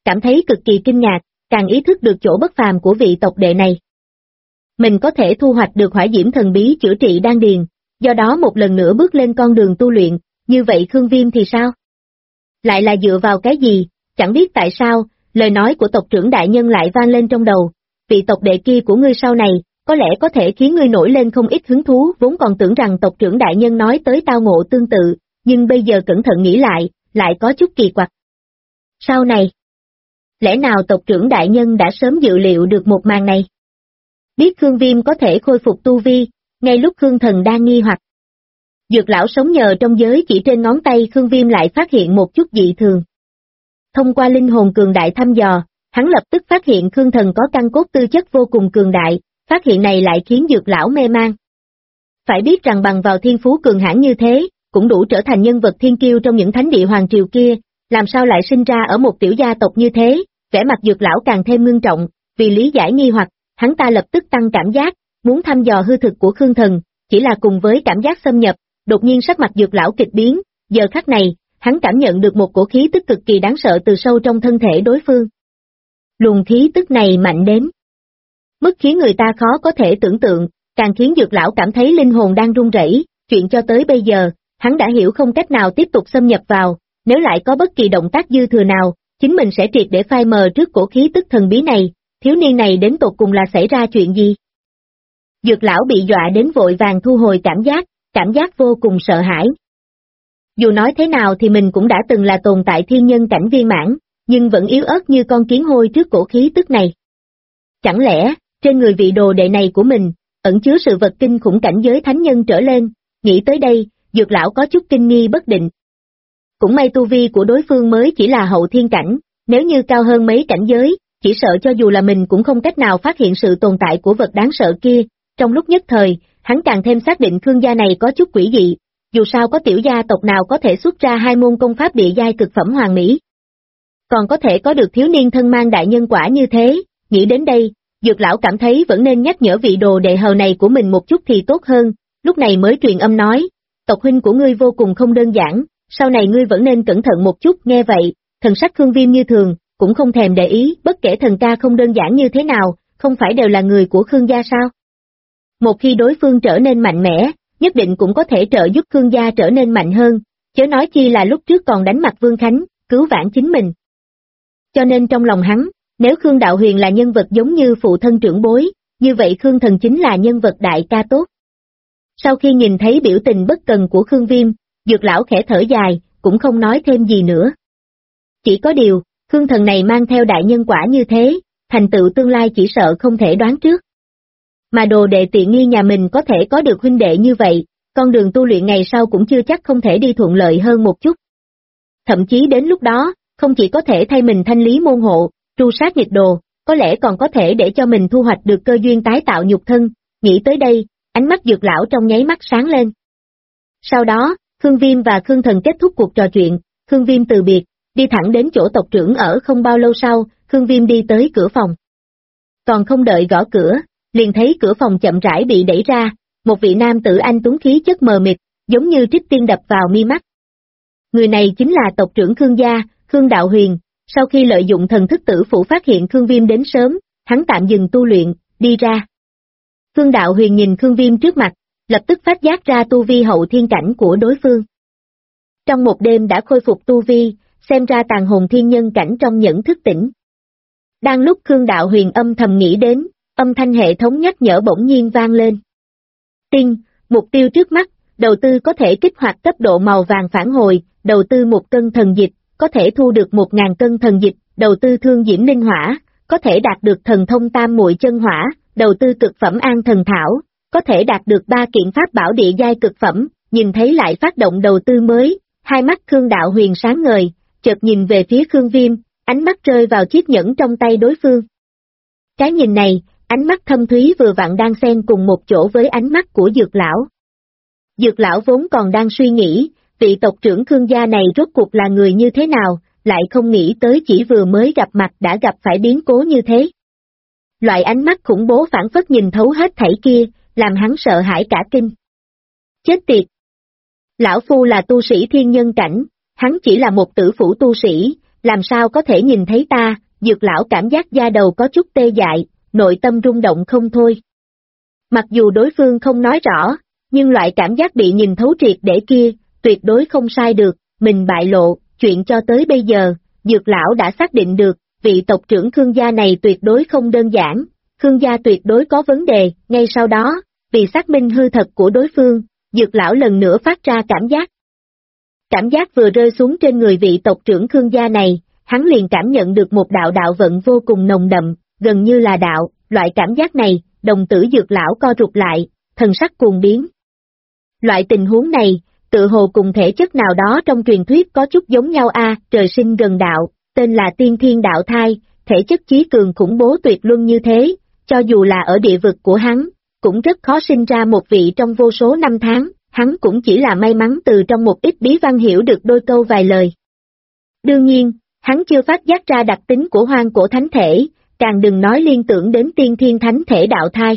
cảm thấy cực kỳ kinh ngạc, càng ý thức được chỗ bất phàm của vị tộc đệ này. Mình có thể thu hoạch được hỏa diễm thần bí chữa trị đan điền, do đó một lần nữa bước lên con đường tu luyện, như vậy Khương Viêm thì sao? Lại là dựa vào cái gì, chẳng biết tại sao, lời nói của tộc trưởng đại nhân lại vang lên trong đầu, vị tộc đệ kia của ngươi sau này, có lẽ có thể khiến ngươi nổi lên không ít hứng thú, vốn còn tưởng rằng tộc trưởng đại nhân nói tới tao ngộ tương tự, nhưng bây giờ cẩn thận nghĩ lại có chút kỳ quặc. Sau này, lẽ nào tộc trưởng đại nhân đã sớm dự liệu được một màn này? Biết Khương Viêm có thể khôi phục tu vi, ngay lúc Khương Thần đang nghi hoặc. Dược lão sống nhờ trong giới chỉ trên ngón tay Khương Viêm lại phát hiện một chút dị thường. Thông qua linh hồn cường đại thăm dò, hắn lập tức phát hiện Khương Thần có căn cốt tư chất vô cùng cường đại, phát hiện này lại khiến dược lão mê man. Phải biết rằng bằng vào thiên phú cường hãn như thế, cũng đủ trở thành nhân vật thiên kiêu trong những thánh địa hoàng triều kia, làm sao lại sinh ra ở một tiểu gia tộc như thế, vẻ mặt dược lão càng thêm ngưng trọng, vì lý giải nghi hoặc, hắn ta lập tức tăng cảm giác, muốn thăm dò hư thực của Khương Thần, chỉ là cùng với cảm giác xâm nhập, đột nhiên sắc mặt dược lão kịch biến, giờ khắc này, hắn cảm nhận được một cổ khí tức cực kỳ đáng sợ từ sâu trong thân thể đối phương. Luồng khí tức này mạnh đến mức khiến người ta khó có thể tưởng tượng, càng khiến dược lão cảm thấy linh hồn đang run rẩy. Chuyện cho tới bây giờ, hắn đã hiểu không cách nào tiếp tục xâm nhập vào, nếu lại có bất kỳ động tác dư thừa nào, chính mình sẽ triệt để phai mờ trước cổ khí tức thần bí này, thiếu niên này đến tột cùng là xảy ra chuyện gì? Dược lão bị dọa đến vội vàng thu hồi cảm giác vô cùng sợ hãi. Dù nói thế nào thì mình cũng đã từng là tồn tại thiên nhân cảnh viên mãn, nhưng vẫn yếu ớt như con kiến hôi trước cổ khí tức này. Chẳng lẽ, trên người vị đồ đệ này của mình, ẩn chứa sự vật kinh khủng cảnh giới thánh nhân trở lên, nghĩ tới đây, dược lão có chút kinh nghi bất định. Cũng may tu vi của đối phương mới chỉ là hậu thiên cảnh, nếu như cao hơn mấy cảnh giới, chỉ sợ cho dù là mình cũng không cách nào phát hiện sự tồn tại của vật đáng sợ kia. Trong lúc nhất thời, hắn càng thêm xác định Khương gia này có chút quỷ dị, dù sao có tiểu gia tộc nào có thể xuất ra 2 môn công pháp địa giai cực phẩm hoàn mỹ. Còn có thể có được thiếu niên thân mang đại nhân quả như thế, nghĩ đến đây, dược lão cảm thấy vẫn nên nhắc nhở vị đồ đệ hầu này của mình một chút thì tốt hơn, lúc này mới truyền âm nói, tộc huynh của ngươi vô cùng không đơn giản, sau này ngươi vẫn nên cẩn thận một chút. Nghe vậy, thần sắc Khương Viêm như thường, cũng không thèm để ý, bất kể thần ca không đơn giản như thế nào, không phải đều là người của Khương gia sao? Một khi đối phương trở nên mạnh mẽ, nhất định cũng có thể trợ giúp Khương gia trở nên mạnh hơn, chớ nói chi là lúc trước còn đánh mặt Vương Khánh, cứu vãn chính mình. Cho nên trong lòng hắn, nếu Khương Đạo Huyền là nhân vật giống như phụ thân trưởng bối, như vậy Khương Thần chính là nhân vật đại ca tốt. Sau khi nhìn thấy biểu tình bất cần của Khương Viêm, dược lão khẽ thở dài, cũng không nói thêm gì nữa. Chỉ có điều, Khương Thần này mang theo đại nhân quả như thế, thành tựu tương lai chỉ sợ không thể đoán trước. Mà đồ đệ tiện nghi nhà mình có thể có được huynh đệ như vậy, con đường tu luyện ngày sau cũng chưa chắc không thể đi thuận lợi hơn một chút. Thậm chí đến lúc đó, không chỉ có thể thay mình thanh lý môn hộ, tru sát nghịch đồ, có lẽ còn có thể để cho mình thu hoạch được cơ duyên tái tạo nhục thân. Nghĩ tới đây, ánh mắt dược lão trong nháy mắt sáng lên. Sau đó, Khương Viêm và Khương Thần kết thúc cuộc trò chuyện, Khương Viêm từ biệt, đi thẳng đến chỗ tộc trưởng ở. Không bao lâu sau, Khương Viêm đi tới cửa phòng. Còn không đợi gõ cửa, liền thấy cửa phòng chậm rãi bị đẩy ra, một vị nam tử anh tuấn khí chất mờ mịt, giống như trích tiên đập vào mi mắt. Người này chính là tộc trưởng Khương gia, Khương Đạo Huyền. Sau khi lợi dụng thần thức tử phủ phát hiện Khương Viêm đến sớm, hắn tạm dừng tu luyện, đi ra. Khương Đạo Huyền nhìn Khương Viêm trước mặt, lập tức phát giác ra tu vi hậu thiên cảnh của đối phương. Trong một đêm đã khôi phục tu vi, xem ra tàn hồn thiên nhân cảnh trong nhẫn thức tỉnh. Đang lúc Khương Đạo Huyền âm thầm nghĩ đến, âm thanh hệ thống nhắc nhở bỗng nhiên vang lên. Tinh, mục tiêu trước mắt, đầu tư có thể kích hoạt cấp độ màu vàng phản hồi, đầu tư 1 cân thần dịch, có thể thu được 1000 cân thần dịch, đầu tư thương diễm linh hỏa, có thể đạt được thần thông tam muội chân hỏa, đầu tư cực phẩm an thần thảo, có thể đạt được 3 kiện pháp bảo địa giai cực phẩm. Nhìn thấy lại phát động đầu tư mới, hai mắt Khương Đạo Huyền sáng ngời, chợt nhìn về phía Khương Viêm, ánh mắt rơi vào chiếc nhẫn trong tay đối phương. Cái nhìn này, ánh mắt thâm thúy vừa vặn đang xen cùng một chỗ với ánh mắt của dược lão. Dược lão vốn còn đang suy nghĩ, vị tộc trưởng Khương gia này rốt cuộc là người như thế nào, lại không nghĩ tới chỉ vừa mới gặp mặt đã gặp phải biến cố như thế. Loại ánh mắt khủng bố phảng phất nhìn thấu hết thảy kia, làm hắn sợ hãi cả kinh. Chết tiệt! Lão phu là tu sĩ thiên nhân cảnh, hắn chỉ là một tử phủ tu sĩ, làm sao có thể nhìn thấy ta, Dược lão cảm giác da đầu có chút tê dại, nội tâm rung động không thôi. Mặc dù đối phương không nói rõ, nhưng loại cảm giác bị nhìn thấu triệt để kia, tuyệt đối không sai được, mình bại lộ, chuyện cho tới bây giờ, Dược lão đã xác định được, vị tộc trưởng Khương gia này tuyệt đối không đơn giản, Khương gia tuyệt đối có vấn đề, ngay sau đó, vì xác minh hư thật của đối phương, Dược lão lần nữa phát ra cảm giác. Cảm giác vừa rơi xuống trên người vị tộc trưởng Khương gia này, hắn liền cảm nhận được một đạo đạo vận vô cùng nồng đậm, gần như là đạo, loại cảm giác này, đồng tử Dược lão co rụt lại, thần sắc cuồng biến. Loại tình huống này, tự hồ cùng thể chất nào đó trong truyền thuyết có chút giống nhau trời sinh gần đạo, tên là tiên thiên đạo thai, thể chất chí cường khủng bố tuyệt luân như thế, cho dù là ở địa vực của hắn, cũng rất khó sinh ra một vị trong vô số năm tháng, hắn cũng chỉ là may mắn từ trong một ít bí văn hiểu được đôi câu vài lời. Đương nhiên, hắn chưa phát giác ra đặc tính của hoang cổ thánh thể, càng đừng nói liên tưởng đến tiên thiên thánh thể đạo thai.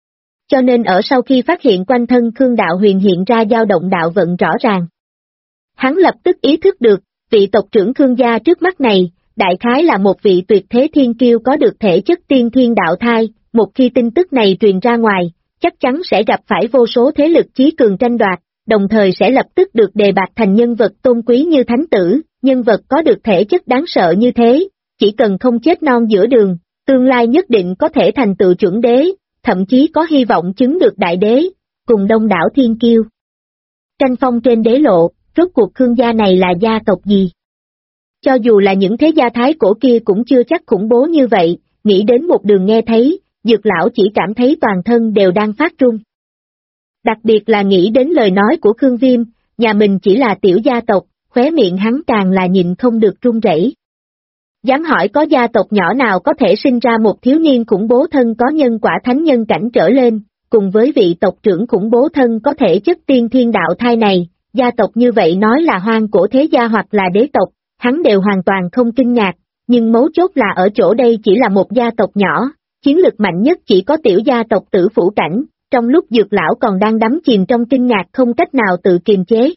Cho nên ở sau khi phát hiện quanh thân Khương đạo huyền hiện ra dao động đạo vận rõ ràng, hắn lập tức ý thức được, vị tộc trưởng Khương gia trước mắt này, đại khái là một vị tuyệt thế thiên kiêu có được thể chất tiên thiên đạo thai, một khi tin tức này truyền ra ngoài, chắc chắn sẽ gặp phải vô số thế lực chí cường tranh đoạt, đồng thời sẽ lập tức được đề bạt thành nhân vật tôn quý như thánh tử, nhân vật có được thể chất đáng sợ như thế, chỉ cần không chết non giữa đường, tương lai nhất định có thể thành tựu chuẩn đế, thậm chí có hy vọng chứng được đại đế, cùng đông đảo thiên kiêu. Tranh phong trên đế lộ, rốt cuộc Khương gia này là gia tộc gì? Cho dù là những thế gia thái cổ kia cũng chưa chắc khủng bố như vậy, nghĩ đến một đường nghe thấy, Dược lão chỉ cảm thấy toàn thân đều đang phát run. Đặc biệt là nghĩ đến lời nói của Khương Viêm, nhà mình chỉ là tiểu gia tộc, khóe miệng hắn càng là nhịn không được run rẩy. Dám hỏi có gia tộc nhỏ nào có thể sinh ra một thiếu niên khủng bố thân có nhân quả thánh nhân cảnh trở lên, cùng với vị tộc trưởng khủng bố thân có thể chất tiên thiên đạo thai này, gia tộc như vậy nói là hoang cổ thế gia hoặc là đế tộc, hắn đều hoàn toàn không kinh ngạc, nhưng mấu chốt là ở chỗ đây chỉ là một gia tộc nhỏ, chiến lực mạnh nhất chỉ có tiểu gia tộc Tử Phủ cảnh, trong lúc Dược lão còn đang đắm chìm trong kinh ngạc không cách nào tự kiềm chế.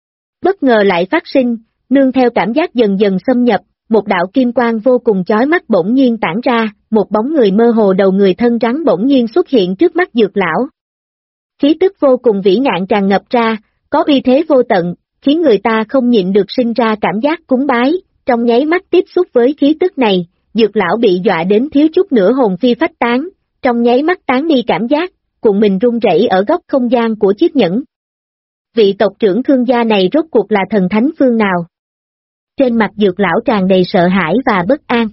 Bất ngờ lại phát sinh, nương theo cảm giác dần dần xâm nhập, một đạo kim quang vô cùng chói mắt bỗng nhiên tản ra, một bóng người mơ hồ đầu người thân rắn bỗng nhiên xuất hiện trước mắt Dược lão. Khí tức vô cùng vĩ ngạn tràn ngập ra, có uy thế vô tận, khiến người ta không nhịn được sinh ra cảm giác cúng bái, trong nháy mắt tiếp xúc với khí tức này, Dược lão bị dọa đến thiếu chút nữa hồn phi phách tán, trong nháy mắt tán đi cảm giác, cuộn mình run rẩy ở góc không gian của chiếc nhẫn. Vị tộc trưởng Khương gia này rốt cuộc là thần thánh phương nào? Trên mặt Dược lão tràn đầy sợ hãi và bất an.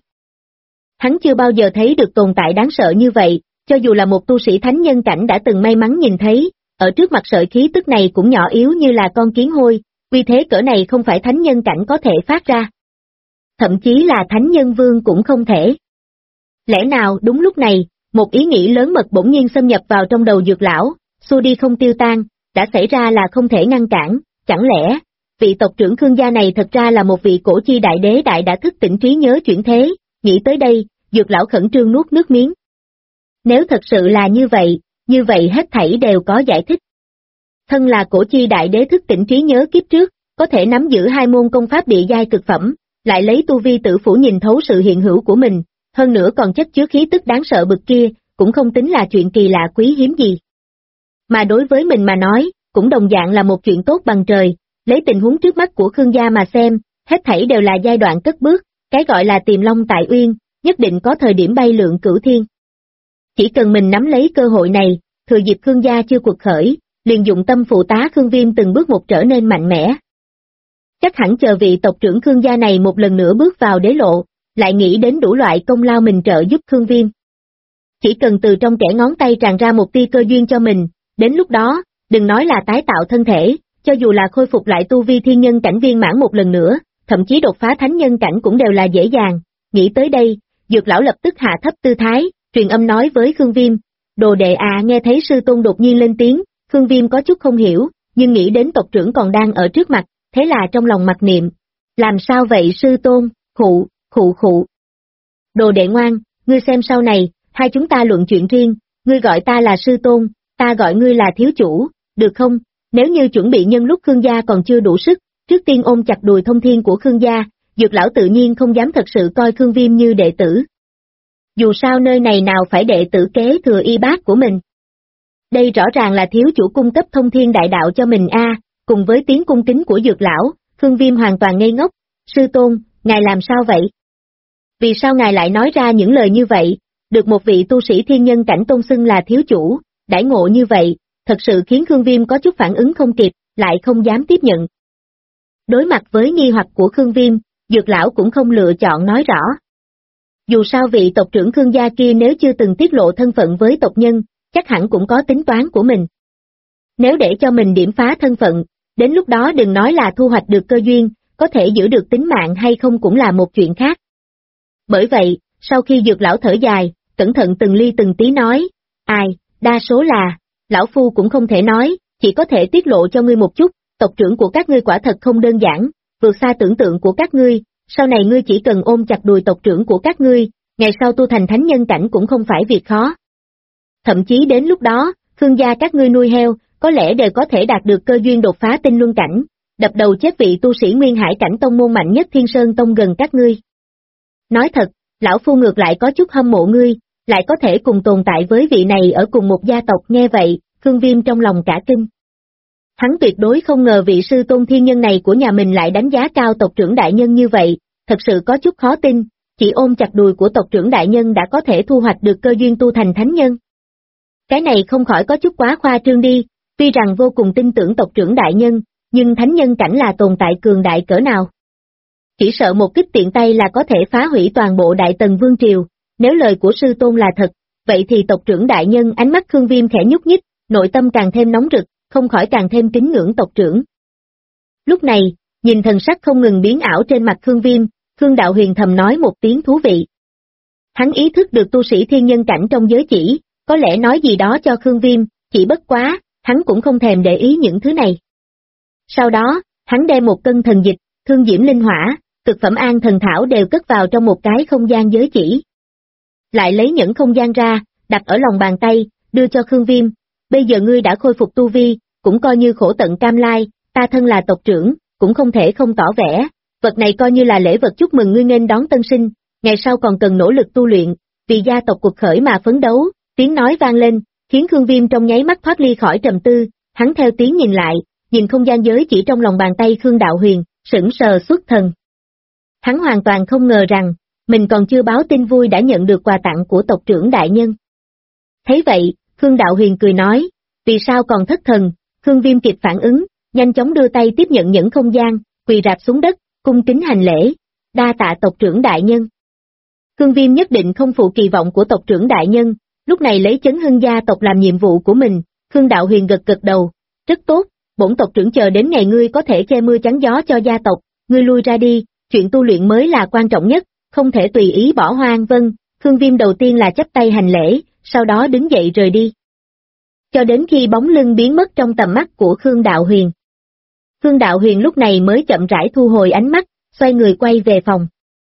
Hắn chưa bao giờ thấy được tồn tại đáng sợ như vậy, cho dù là một tu sĩ thánh nhân cảnh đã từng may mắn nhìn thấy, ở trước mặt sợi khí tức này cũng nhỏ yếu như là con kiến hôi, vì thế cỡ này không phải thánh nhân cảnh có thể phát ra. Thậm chí là thánh nhân vương cũng không thể. Lẽ nào đúng lúc này, một ý nghĩ lớn mật bỗng nhiên xâm nhập vào trong đầu Dược lão, xua đi không tiêu tan, đã xảy ra là không thể ngăn cản, chẳng lẽ, vị tộc trưởng Khương gia này thật ra là một vị cổ chi đại đế đại đã thức tỉnh trí nhớ chuyển thế, nghĩ tới đây, Dược lão khẩn trương nuốt nước miếng. Nếu thật sự là như vậy hết thảy đều có giải thích. Thân là cổ chi đại đế thức tỉnh trí nhớ kiếp trước, có thể nắm giữ hai môn công pháp địa giai cực phẩm, lại lấy tu vi Tử Phủ nhìn thấu sự hiện hữu của mình, hơn nữa còn chất chứa khí tức đáng sợ bực kia, cũng không tính là chuyện kỳ lạ quý hiếm gì. Mà đối với mình mà nói, cũng đồng dạng là một chuyện tốt bằng trời, lấy tình huống trước mắt của Khương gia mà xem, hết thảy đều là giai đoạn cất bước, cái gọi là tìm long tại uyên, nhất định có thời điểm bay lượn cửu thiên. Chỉ cần mình nắm lấy cơ hội này, thừa dịp Khương gia chưa cuộc khởi, liền dụng tâm phụ tá Khương Viêm từng bước một trở nên mạnh mẽ. Chắc hẳn chờ vị tộc trưởng Khương gia này một lần nữa bước vào đế lộ, lại nghĩ đến đủ loại công lao mình trợ giúp Khương Viêm. Chỉ cần từ trong kẽ ngón tay tràn ra một tia cơ duyên cho mình, đến lúc đó, đừng nói là tái tạo thân thể, cho dù là khôi phục lại tu vi thiên nhân cảnh viên mãn một lần nữa, thậm chí đột phá thánh nhân cảnh cũng đều là dễ dàng. Nghĩ tới đây, Dược lão lập tức hạ thấp tư thái, truyền âm nói với Khương Viêm, đồ đệ nghe thấy sư tôn đột nhiên lên tiếng, Khương Viêm có chút không hiểu, nhưng nghĩ đến tộc trưởng còn đang ở trước mặt, thế là trong lòng mặc niệm, làm sao vậy sư tôn, khụ. Đồ đệ ngoan, ngươi xem sau này, hai chúng ta luận chuyện riêng, ngươi gọi ta là sư tôn, ta gọi ngươi là thiếu chủ, được không? Nếu như chuẩn bị nhân lúc Khương gia còn chưa đủ sức, trước tiên ôm chặt đùi thông thiên của Khương gia, Dược lão tự nhiên không dám thật sự coi Khương Viêm như đệ tử. Dù sao nơi này nào phải đệ tử kế thừa y bát của mình. Đây rõ ràng là thiếu chủ cung cấp thông thiên đại đạo cho mình cùng với tiếng cung kính của dược lão, Khương Viêm hoàn toàn ngây ngốc. Sư tôn, ngài làm sao vậy? Vì sao ngài lại nói ra những lời như vậy? Được một vị tu sĩ thiên nhân cảnh tôn xưng là thiếu chủ, đãi ngộ như vậy, thật sự khiến Khương Viêm có chút phản ứng không kịp, lại không dám tiếp nhận. Đối mặt với nghi hoặc của Khương Viêm, dược lão cũng không lựa chọn nói rõ. Dù sao vị tộc trưởng Khương gia kia nếu chưa từng tiết lộ thân phận với tộc nhân, chắc hẳn cũng có tính toán của mình. Nếu để cho mình điểm phá thân phận, đến lúc đó đừng nói là thu hoạch được cơ duyên, có thể giữ được tính mạng hay không cũng là một chuyện khác. Bởi vậy, sau khi dược lão thở dài, cẩn thận từng ly từng tí nói, đa số là, lão phu cũng không thể nói, chỉ có thể tiết lộ cho ngươi một chút, tộc trưởng của các ngươi quả thật không đơn giản, vượt xa tưởng tượng của các ngươi, sau này ngươi chỉ cần ôm chặt đùi tộc trưởng của các ngươi, ngày sau tu thành thánh nhân cảnh cũng không phải việc khó. Thậm chí đến lúc đó, Khương gia các ngươi nuôi heo, có lẽ đều có thể đạt được cơ duyên đột phá tinh luân cảnh, đập đầu chết vị tu sĩ nguyên hải cảnh tông môn mạnh nhất Thiên Sơn Tông gần các ngươi. Nói thật, lão phu ngược lại có chút hâm mộ ngươi, lại có thể cùng tồn tại với vị này ở cùng một gia tộc. Nghe vậy, Khương Viêm trong lòng cả kinh. Hắn tuyệt đối không ngờ vị sư tôn thiên nhân này của nhà mình lại đánh giá cao tộc trưởng đại nhân như vậy, thật sự có chút khó tin, chỉ ôm chặt đùi của tộc trưởng đại nhân đã có thể thu hoạch được cơ duyên tu thành thánh nhân. Cái này không khỏi có chút quá khoa trương đi, tuy rằng vô cùng tin tưởng tộc trưởng đại nhân, nhưng thánh nhân cảnh là tồn tại cường đại cỡ nào. Chỉ sợ một kích tiện tay là có thể phá hủy toàn bộ Đại Tần Vương Triều, nếu lời của sư tôn là thật, vậy thì tộc trưởng đại nhân. Ánh mắt Khương Viêm khẽ nhúc nhích, nội tâm càng thêm nóng rực, không khỏi càng thêm kính ngưỡng tộc trưởng. Lúc này, nhìn thần sắc không ngừng biến ảo trên mặt Khương Viêm, Khương Đạo Huyền thầm nói một tiếng thú vị. Hắn ý thức được tu sĩ thiên nhân cảnh trong giới chỉ, có lẽ nói gì đó cho Khương Viêm, chỉ bất quá, hắn cũng không thèm để ý những thứ này. Sau đó, hắn đem một cân thần dịch, thương diễm linh hỏa, cực phẩm an thần thảo đều cất vào trong một cái không gian giới chỉ. Lại lấy những không gian ra, đặt ở lòng bàn tay, đưa cho Khương Viêm. Bây giờ ngươi đã khôi phục tu vi, cũng coi như khổ tận cam lai, ta thân là tộc trưởng, cũng không thể không tỏ vẻ. Vật này coi như là lễ vật chúc mừng ngươi nghênh đón tân sinh, ngày sau còn cần nỗ lực tu luyện, vì gia tộc cuộc khởi mà phấn đấu. Tiếng nói vang lên, khiến Khương Viêm trong nháy mắt thoát ly khỏi trầm tư, hắn theo tiếng nhìn lại, nhìn không gian giới chỉ trong lòng bàn tay Khương Đạo Huyền, sững sờ xuất thần. Hắn hoàn toàn không ngờ rằng, mình còn chưa báo tin vui đã nhận được quà tặng của tộc trưởng đại nhân. Thấy vậy, Khương Đạo Huyền cười nói, vì sao còn thất thần? Khương Viêm kịp phản ứng, nhanh chóng đưa tay tiếp nhận những không gian, quỳ rạp xuống đất, cung kính hành lễ, đa tạ tộc trưởng đại nhân. Khương Viêm nhất định không phụ kỳ vọng của tộc trưởng đại nhân, lúc này lấy chấn hưng gia tộc làm nhiệm vụ của mình. Khương Đạo Huyền gật gật đầu, rất tốt, bổn tộc trưởng chờ đến ngày ngươi có thể che mưa chắn gió cho gia tộc, ngươi lui ra đi, chuyện tu luyện mới là quan trọng nhất, không thể tùy ý bỏ hoang. Vâng. Khương Viêm đầu tiên là chắp tay hành lễ, sau đó đứng dậy rời đi. Cho đến khi bóng lưng biến mất trong tầm mắt của Khương Đạo Huyền. Khương Đạo Huyền lúc này mới chậm rãi thu hồi ánh mắt, xoay người quay về phòng.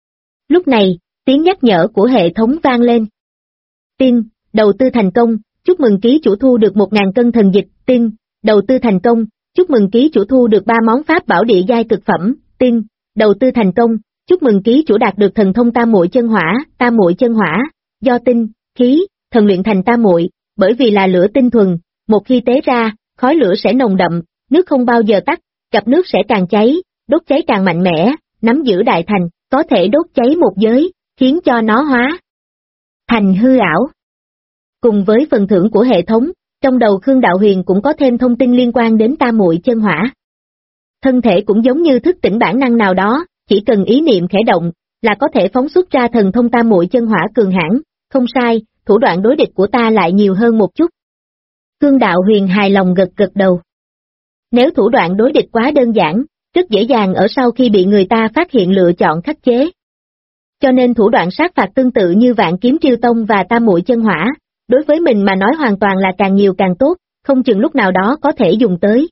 Lúc này, tiếng nhắc nhở của hệ thống vang lên. Tin, đầu tư thành công, chúc mừng ký chủ thu được 1000 cân thần dịch. Tin, đầu tư thành công, chúc mừng ký chủ thu được 3 món pháp bảo địa giai cực phẩm. Tin, đầu tư thành công, chúc mừng ký chủ đạt được thần thông tam muội chân hỏa. Tam muội chân hỏa, do tinh, khí, thần luyện thành tam muội, bởi vì là lửa tinh thuần, một khi tế ra, khói lửa sẽ nồng đậm, nước không bao giờ tắt, gặp nước sẽ càng cháy, đốt cháy càng mạnh mẽ, nắm giữ đại thành, có thể đốt cháy một giới, khiến cho nó hóa thành hư ảo. Cùng với phần thưởng của hệ thống, trong đầu Khương Đạo Huyền cũng có thêm thông tin liên quan đến tam muội chân hỏa. Thân thể cũng giống như thức tỉnh bản năng nào đó, chỉ cần ý niệm khẽ động, là có thể phóng xuất ra thần thông tam muội chân hỏa cường hãn. Không sai, thủ đoạn đối địch của ta lại nhiều hơn một chút. Khương Đạo Huyền hài lòng gật gật đầu. Nếu thủ đoạn đối địch quá đơn giản, rất dễ dàng ở sau khi bị người ta phát hiện lựa chọn khắc chế. Cho nên thủ đoạn sát phạt tương tự như Vạn Kiếm Triêu Tông và tam muội chân hỏa, đối với mình mà nói hoàn toàn là càng nhiều càng tốt, không chừng lúc nào đó có thể dùng tới.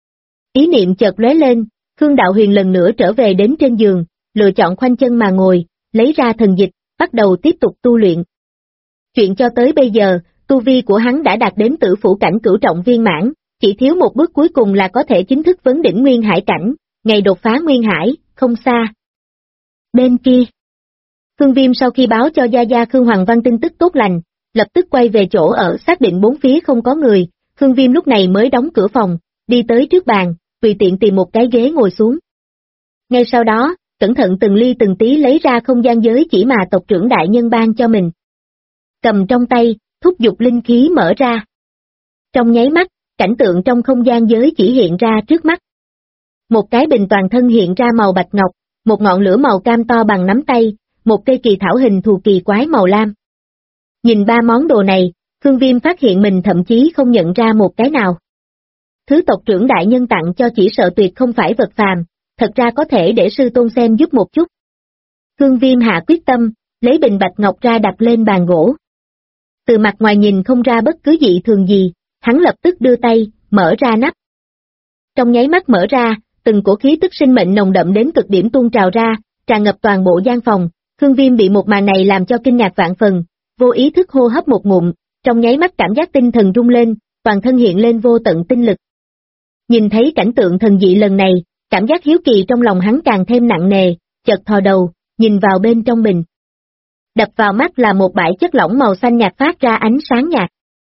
Ý niệm chợt lóe lên, Khương Đạo Huyền lần nữa trở về đến trên giường, lựa chọn khoanh chân mà ngồi, lấy ra thần dịch, bắt đầu tiếp tục tu luyện. Chuyện cho tới bây giờ, tu vi của hắn đã đạt đến tử phủ cảnh cửu trọng viên mãn, chỉ thiếu một bước cuối cùng là có thể chính thức vấn đỉnh nguyên hải cảnh, ngày đột phá nguyên hải, không xa. Bên kia, Khương Viêm sau khi báo cho Gia Gia Khương Hoàng Văn tin tức tốt lành, lập tức quay về chỗ ở xác định bốn phía không có người, Khương Viêm lúc này mới đóng cửa phòng, đi tới trước bàn, tùy tiện tìm một cái ghế ngồi xuống. Ngay sau đó, cẩn thận từng ly từng tí lấy ra không gian giới chỉ mà tộc trưởng đại nhân ban cho mình. Cầm trong tay, thúc giục linh khí mở ra. Trong nháy mắt, cảnh tượng trong không gian giới chỉ hiện ra trước mắt. Một cái bình toàn thân hiện ra màu bạch ngọc, một ngọn lửa màu cam to bằng nắm tay, một cây kỳ thảo hình thù kỳ quái màu lam. Nhìn ba món đồ này, Khương Viêm phát hiện mình thậm chí không nhận ra một cái nào. Thứ tộc trưởng đại nhân tặng cho chỉ sợ tuyệt không phải vật phàm, thật ra có thể để sư tôn xem giúp một chút. Khương Viêm hạ quyết tâm, lấy bình bạch ngọc ra đặt lên bàn gỗ. Từ mặt ngoài nhìn không ra bất cứ dị thường gì, hắn lập tức đưa tay, mở ra nắp. Trong nháy mắt mở ra, từng cổ khí tức sinh mệnh nồng đậm đến cực điểm tuôn trào ra, tràn ngập toàn bộ gian phòng. Khương Viêm bị một màn này làm cho kinh ngạc vạn phần, vô ý thức hô hấp một ngụm, trong nháy mắt cảm giác tinh thần rung lên, toàn thân hiện lên vô tận tinh lực. Nhìn thấy cảnh tượng thần dị lần này, cảm giác hiếu kỳ trong lòng hắn càng thêm nặng nề, chợt thò đầu, nhìn vào bên trong bình. Đập vào mắt là một bãi chất lỏng màu xanh nhạt phát ra ánh sáng nhạt.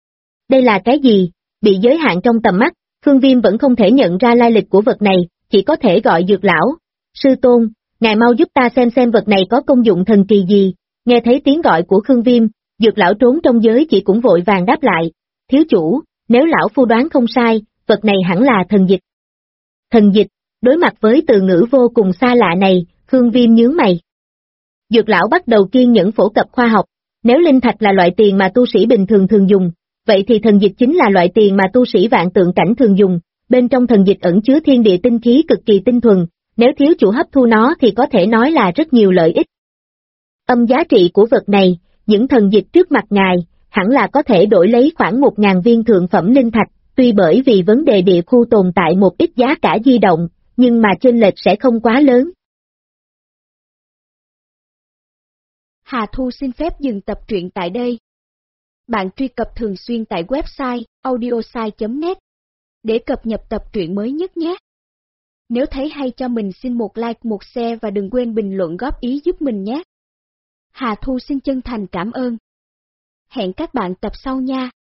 Đây là cái gì? Bị giới hạn trong tầm mắt, Khương Viêm vẫn không thể nhận ra lai lịch của vật này, chỉ có thể gọi Dược lão. Sư tôn, ngài mau giúp ta xem vật này có công dụng thần kỳ gì. Nghe thấy tiếng gọi của Khương Viêm, Dược lão trốn trong giới chỉ cũng vội vàng đáp lại. Thiếu chủ, nếu lão phu đoán không sai, vật này hẳn là thần dịch. Thần dịch, đối mặt với từ ngữ vô cùng xa lạ này, Khương Viêm nhướng mày. Dược lão bắt đầu kiên nhẫn phổ cập khoa học, nếu linh thạch là loại tiền mà tu sĩ bình thường thường dùng, vậy thì thần dịch chính là loại tiền mà tu sĩ vạn tượng cảnh thường dùng, bên trong thần dịch ẩn chứa thiên địa tinh khí cực kỳ tinh thuần, nếu thiếu chủ hấp thu nó thì có thể nói là rất nhiều lợi ích. Giá trị của vật này, những thần dịch trước mặt ngài, hẳn là có thể đổi lấy khoảng 1.000 viên thượng phẩm linh thạch, tuy bởi vì vấn đề địa khu tồn tại một ít giá cả di động, nhưng mà chênh lệch sẽ không quá lớn. Hà Thu xin phép dừng tập truyện tại đây. Bạn truy cập thường xuyên tại website audiosai.net để cập nhật tập truyện mới nhất nhé. Nếu thấy hay cho mình xin một like một share và đừng quên bình luận góp ý giúp mình nhé. Hà Thu xin chân thành cảm ơn. Hẹn các bạn tập sau nha.